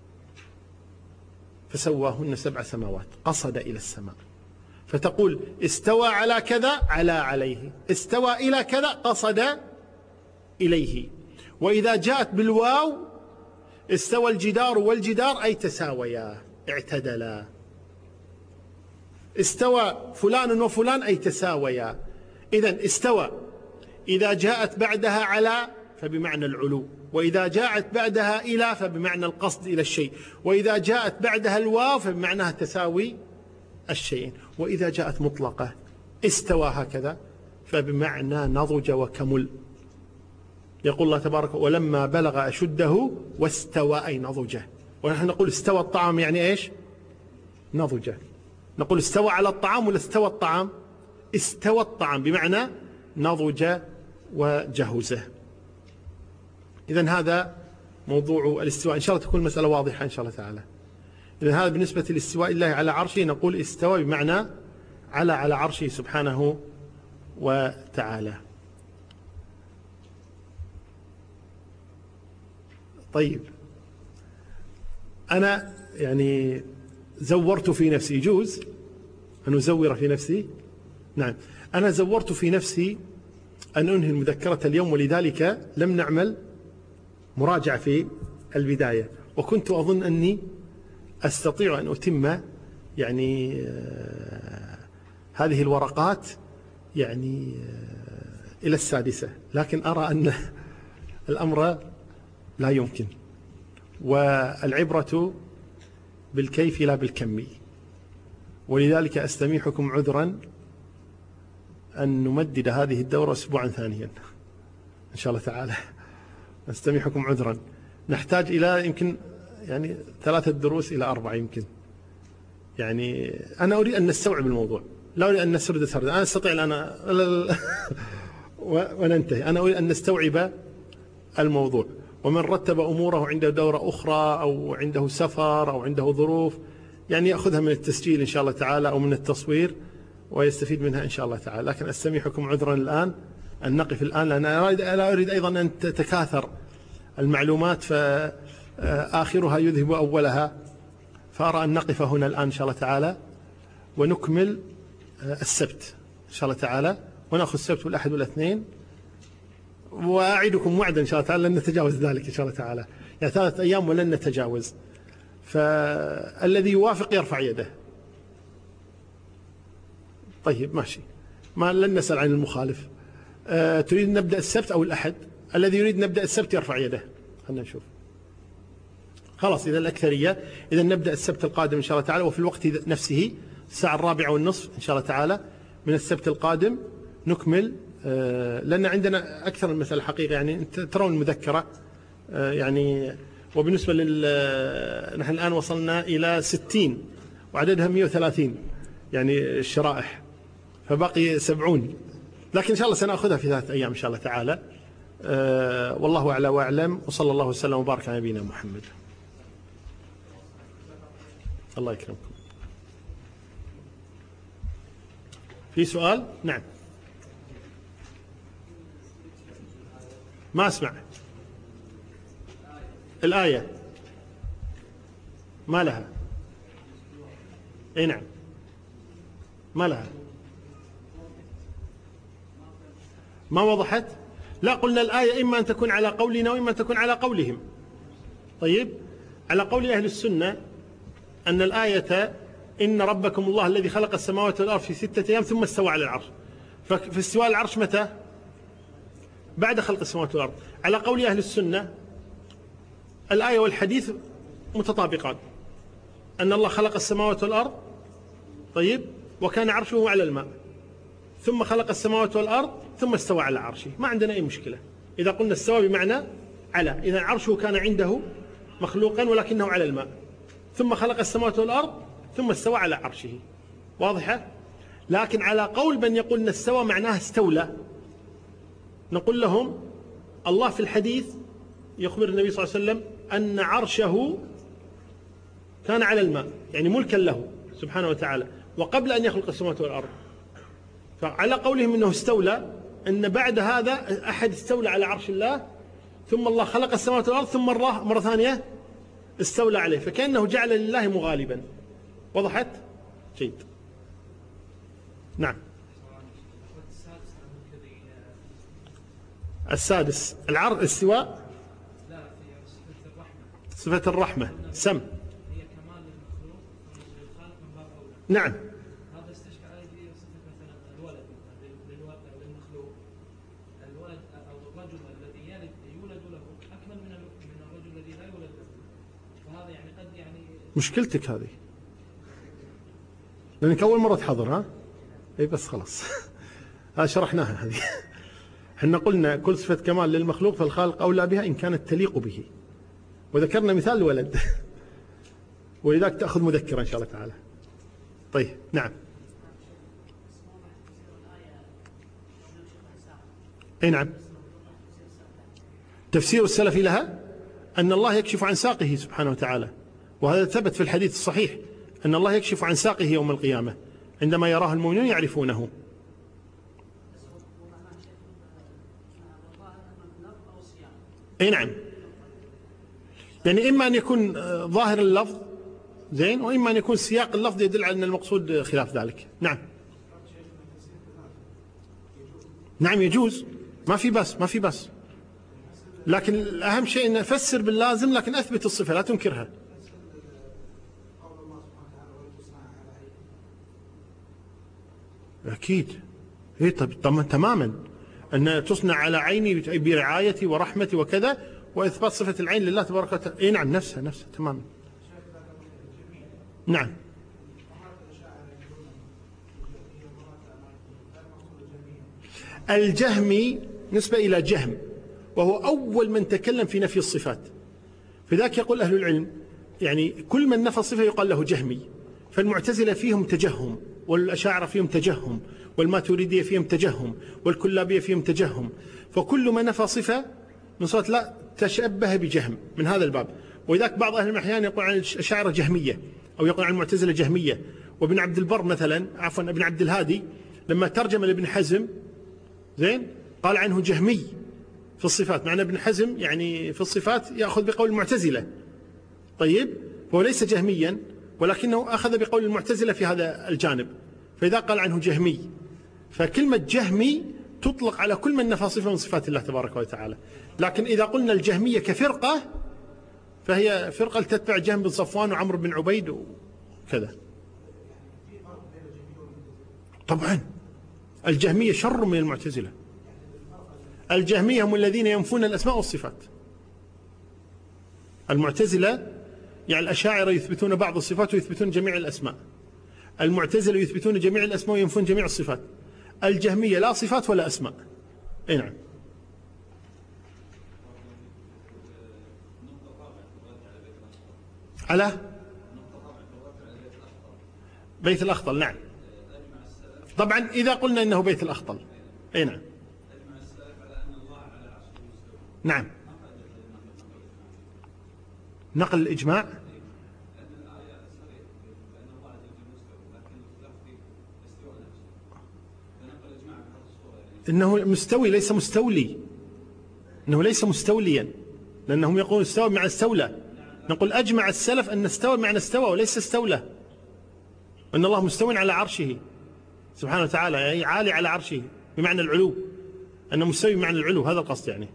فسواهن 7 سماوات، قصد إلى السماء. فتقول استوى على كذا، على عليه، استوى إلى كذا، قصد إليه. وإذا جاءت بالواو استوى الجدار والجدار أي تساويا، اعتدلا. استوى فلان وفلان أي تساويا. إذن استوى إذا جاءت بعدها على فبمعنى العلو، وإذا جاءت بعدها إلى فبمعنى القصد إلى الشيء، وإذا جاءت بعدها الواو فبمعنى تساوي الشيئين. وإذا جاءت مطلقة استوى هكذا فبمعنى نضج وكمل. يقول الله تبارك: ولما بلغ أشده واستوى أي نضجه. ونحن نقول استوى الطعام يعني إيش؟ نضجه. نقول استوى على الطعام ولا استوى الطعام؟ استوى الطعام بمعنى نضج وجهزه. إذن هذا موضوع الاستواء، إن شاء الله تكون المسألة واضحة إن شاء الله تعالى. إذن هذا بالنسبة لاستواء الله على عرشه، نقول استوى بمعنى على عرشه سبحانه وتعالى. طيب، أنا يعني زورت في نفسي، يجوز أن أزور في نفسي؟ نعم، أنا زورت في نفسي أن أنهي المذكرة اليوم، ولذلك لم نعمل مراجعة في البداية، وكنت أظن أني أستطيع أن أتم يعني هذه الورقات يعني إلى 6، لكن أرى أن الأمر لا يمكن، والعبرة بالكيف لا بالكم. ولذلك أستميحكم عذرا أن نمدد هذه الدورة أسبوعا ثانيا إن شاء الله تعالى. أستميحكم عذرا، نحتاج إلى يمكن يعني 3 دروس إلى 4 يمكن. يعني أنا أريد أن نستوعب الموضوع، لا أريد أن نسرد سردا. أنا أستطيع أن وننتهي. أنا أريد أن نستوعب الموضوع. ومن رتب أموره عنده دورة أخرى أو عنده سفر أو عنده ظروف يعني يأخذها من التسجيل إن شاء الله تعالى أو من التصوير ويستفيد منها إن شاء الله تعالى. لكن أستميحكم عذرا الآن أن نقف الآن، لأن لا أريد أيضا أن تتكاثر المعلومات فآخرها يذهب أولها، فأرى أن نقف هنا الآن إن شاء الله تعالى ونكمل السبت إن شاء الله تعالى، ونأخذ السبت والأحد والاثنين. وأعدكم وعدا إن شاء الله تعالى لن نتجاوز ذلك إن شاء الله تعالى، يعني 3 أيام ولن نتجاوز. فالذي يوافق يرفع يده. طيب ماشي، ما لن نسأل عن المخالف. تريد نبدأ السبت أو الأحد؟ الذي يريد نبدأ السبت يرفع يده. خلنا نشوف. خلاص إذا الأكثرية، إذا نبدأ السبت القادم إن شاء الله تعالى، وفي الوقت نفسه الساعة 4:30 إن شاء الله تعالى من السبت القادم نكمل. لأن عندنا أكثر من مسألة حقيقة، يعني أنت ترون المذكرة يعني. وبالنسبة نحن الآن وصلنا إلى 60 وعددها 130 يعني الشرائح، فبقي 70، لكن إن شاء الله سنأخذها في 3 أيام إن شاء الله تعالى. والله أعلى وأعلم، وصلى الله وسلم وبارك على نبينا محمد. الله يكرمكم. في سؤال؟ نعم. ما أسمع. الآية ما لها؟ أي نعم، ما لها، ما وضحت. لا، قلنا الآية إما أن تكون على قولنا وإما أن تكون على قولهم. طيب، على قول أهل السنة أن الآية إن ربكم الله الذي خلق السماوات والأرض في 6 أيام ثم استوى على العرش. ففي استواء العرش متى؟ بعد خلق السماوات والأرض. على قول أهل السنة الآية والحديث متطابقان، أن الله خلق السماوات والأرض طيب وكان عرشه على الماء، ثم خلق السماوات والأرض ثم استوى على عرشه. ما عندنا أي مشكلة إذا قلنا استوى بمعنى على، إذا عرشه كان عنده مخلوقا ولكنه على الماء، ثم خلق السماوات والأرض ثم استوى على عرشه. واضحة؟ لكن على قول من يقول أن استوى معناه استولى، نقول لهم الله في الحديث يخبر النبي صلى الله عليه وسلم أن عرشه كان على الماء، يعني ملكا له سبحانه وتعالى، وقبل أن يخلق السماوات والأرض. فعلى قولهم أنه استولى، أن بعد هذا أحد استولى على عرش الله، ثم الله خلق السماوات والأرض ثم مرة ثانية استولى عليه، فكأنه جعل لله مغالبا. وضحت؟ جيد. نعم. السادس الاستواء، صفة الرحمة سم. نعم. هذا استشكال عليه صفة مثلا الولد للمخلوق، الولد أو الرجل الذي يولد له أكمل من الرجل الذي لا يولد له، فهذا يعني قد يعني مشكلتك هذه، لأنك أول مرة تحضر. ها؟ أي بس خلاص. شرحناها هذه. احنا قلنا كل صفة كمال للمخلوق فالخالق أولى بها إن كانت تليق به، وذكرنا مثال الولد. ولذلك تأخذ مذكرة إن شاء الله تعالى. طيب نعم. أي نعم. تفسير السلف لها أن الله يكشف عن ساقه سبحانه وتعالى، وهذا ثبت في الحديث الصحيح أن الله يكشف عن ساقه يوم القيامة عندما يراه المؤمنون يعرفونه. أي نعم، يعني إما أن يكون ظاهر اللفظ زين، وإما أن يكون سياق اللفظ يدل على أن المقصود خلاف ذلك. نعم نعم يجوز، ما في بس، ما في بس، لكن الأهم شيء أن نفسر باللازم، لكن أثبت الصفة لا تنكرها. أكيد. إيه طب تماما أن تصنع على عيني برعايتي ورحمتي وكذا، وإثبات صفة العين لله تبارك وتعالى. إيه نعم، نفسها تماما. نعم الجهمي نسبة إلى جهم، وهو أول من تكلم في نفي الصفات. فذاك يقول أهل العلم يعني كل من نفى الصفة يقال له جهمي. فالمعتزلة فيهم تجهم، والأشاعرة فيهم تجهم، والماتريدية فيهم تجهم، والكلابية فيهم تجهم. فكل من نفى صفة من صفات لا تشبه بجهم من هذا الباب. وذاك بعض أهل الأحيان يقول عن الأشاعرة جهمية، أو يقول عن المعتزلة جهمية. وابن عبد البر مثلا، عفوا ابن عبد الهادي، لما ترجم لابن حزم زين قال عنه جهمي في الصفات، مع أن ابن حزم يعني في الصفات يأخذ بقول المعتزلة. طيب، هو ليس جهميا، ولكنه أخذ بقول المعتزلة في هذا الجانب، فإذا قال عنه جهمي. فكلمة جهمي تطلق على كل من نفى صفة من صفات الله تبارك وتعالى. لكن إذا قلنا الجهمية كفرقة فهي فرقة تتبع جهم بن صفوان وعمرو بن عبيد وكذا. طبعا الجهمية شر من المعتزلة. الجهمية هم الذين ينفون الأسماء والصفات. المعتزلة يعني الأشاعرة يثبتون بعض الصفات ويثبتون جميع الأسماء. المعتزلة يثبتون جميع الأسماء وينفون جميع الصفات. الجهمية لا صفات ولا أسماء. أي نعم. على بيت الأخطل، نعم. طبعا إذا قلنا إنه بيت الأخطل، أي نعم. نعم. نقل الإجماع إنه مستوي ليس مستولي، إنه ليس مستوليا، لأنهم يقولون استوى بمعنى استولى. نقول أجمع السلف أن استوى بمعنى استوى وليس استولى، وأن الله مستوى على عرشه سبحانه وتعالى، يعني عالي على عرشه بمعنى العلو، أنه مستوي بمعنى العلو، هذا القصد يعني.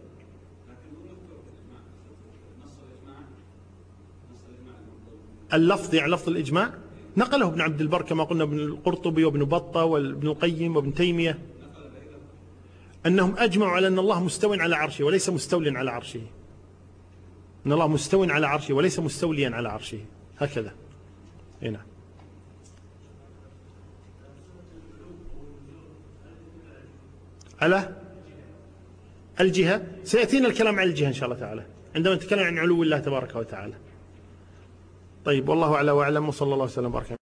اللفظ يعني لفظ الإجماع نقله ابن عبد البر كما قلنا، ابن القرطبي وابن بطة وابن القيم وابن تيمية، أنهم أجمعوا على أن الله مستوى على عرشه وليس مستول على عرشه، أن الله مستوى على عرشه وليس مستوليا على عرشه، هكذا. هنا على الجهة سيأتينا الكلام عن الجهة إن شاء الله تعالى عندما نتكلم عن علو الله تبارك وتعالى. طيب، والله أعلى وأعلم، وصلى الله وسلم وبارك.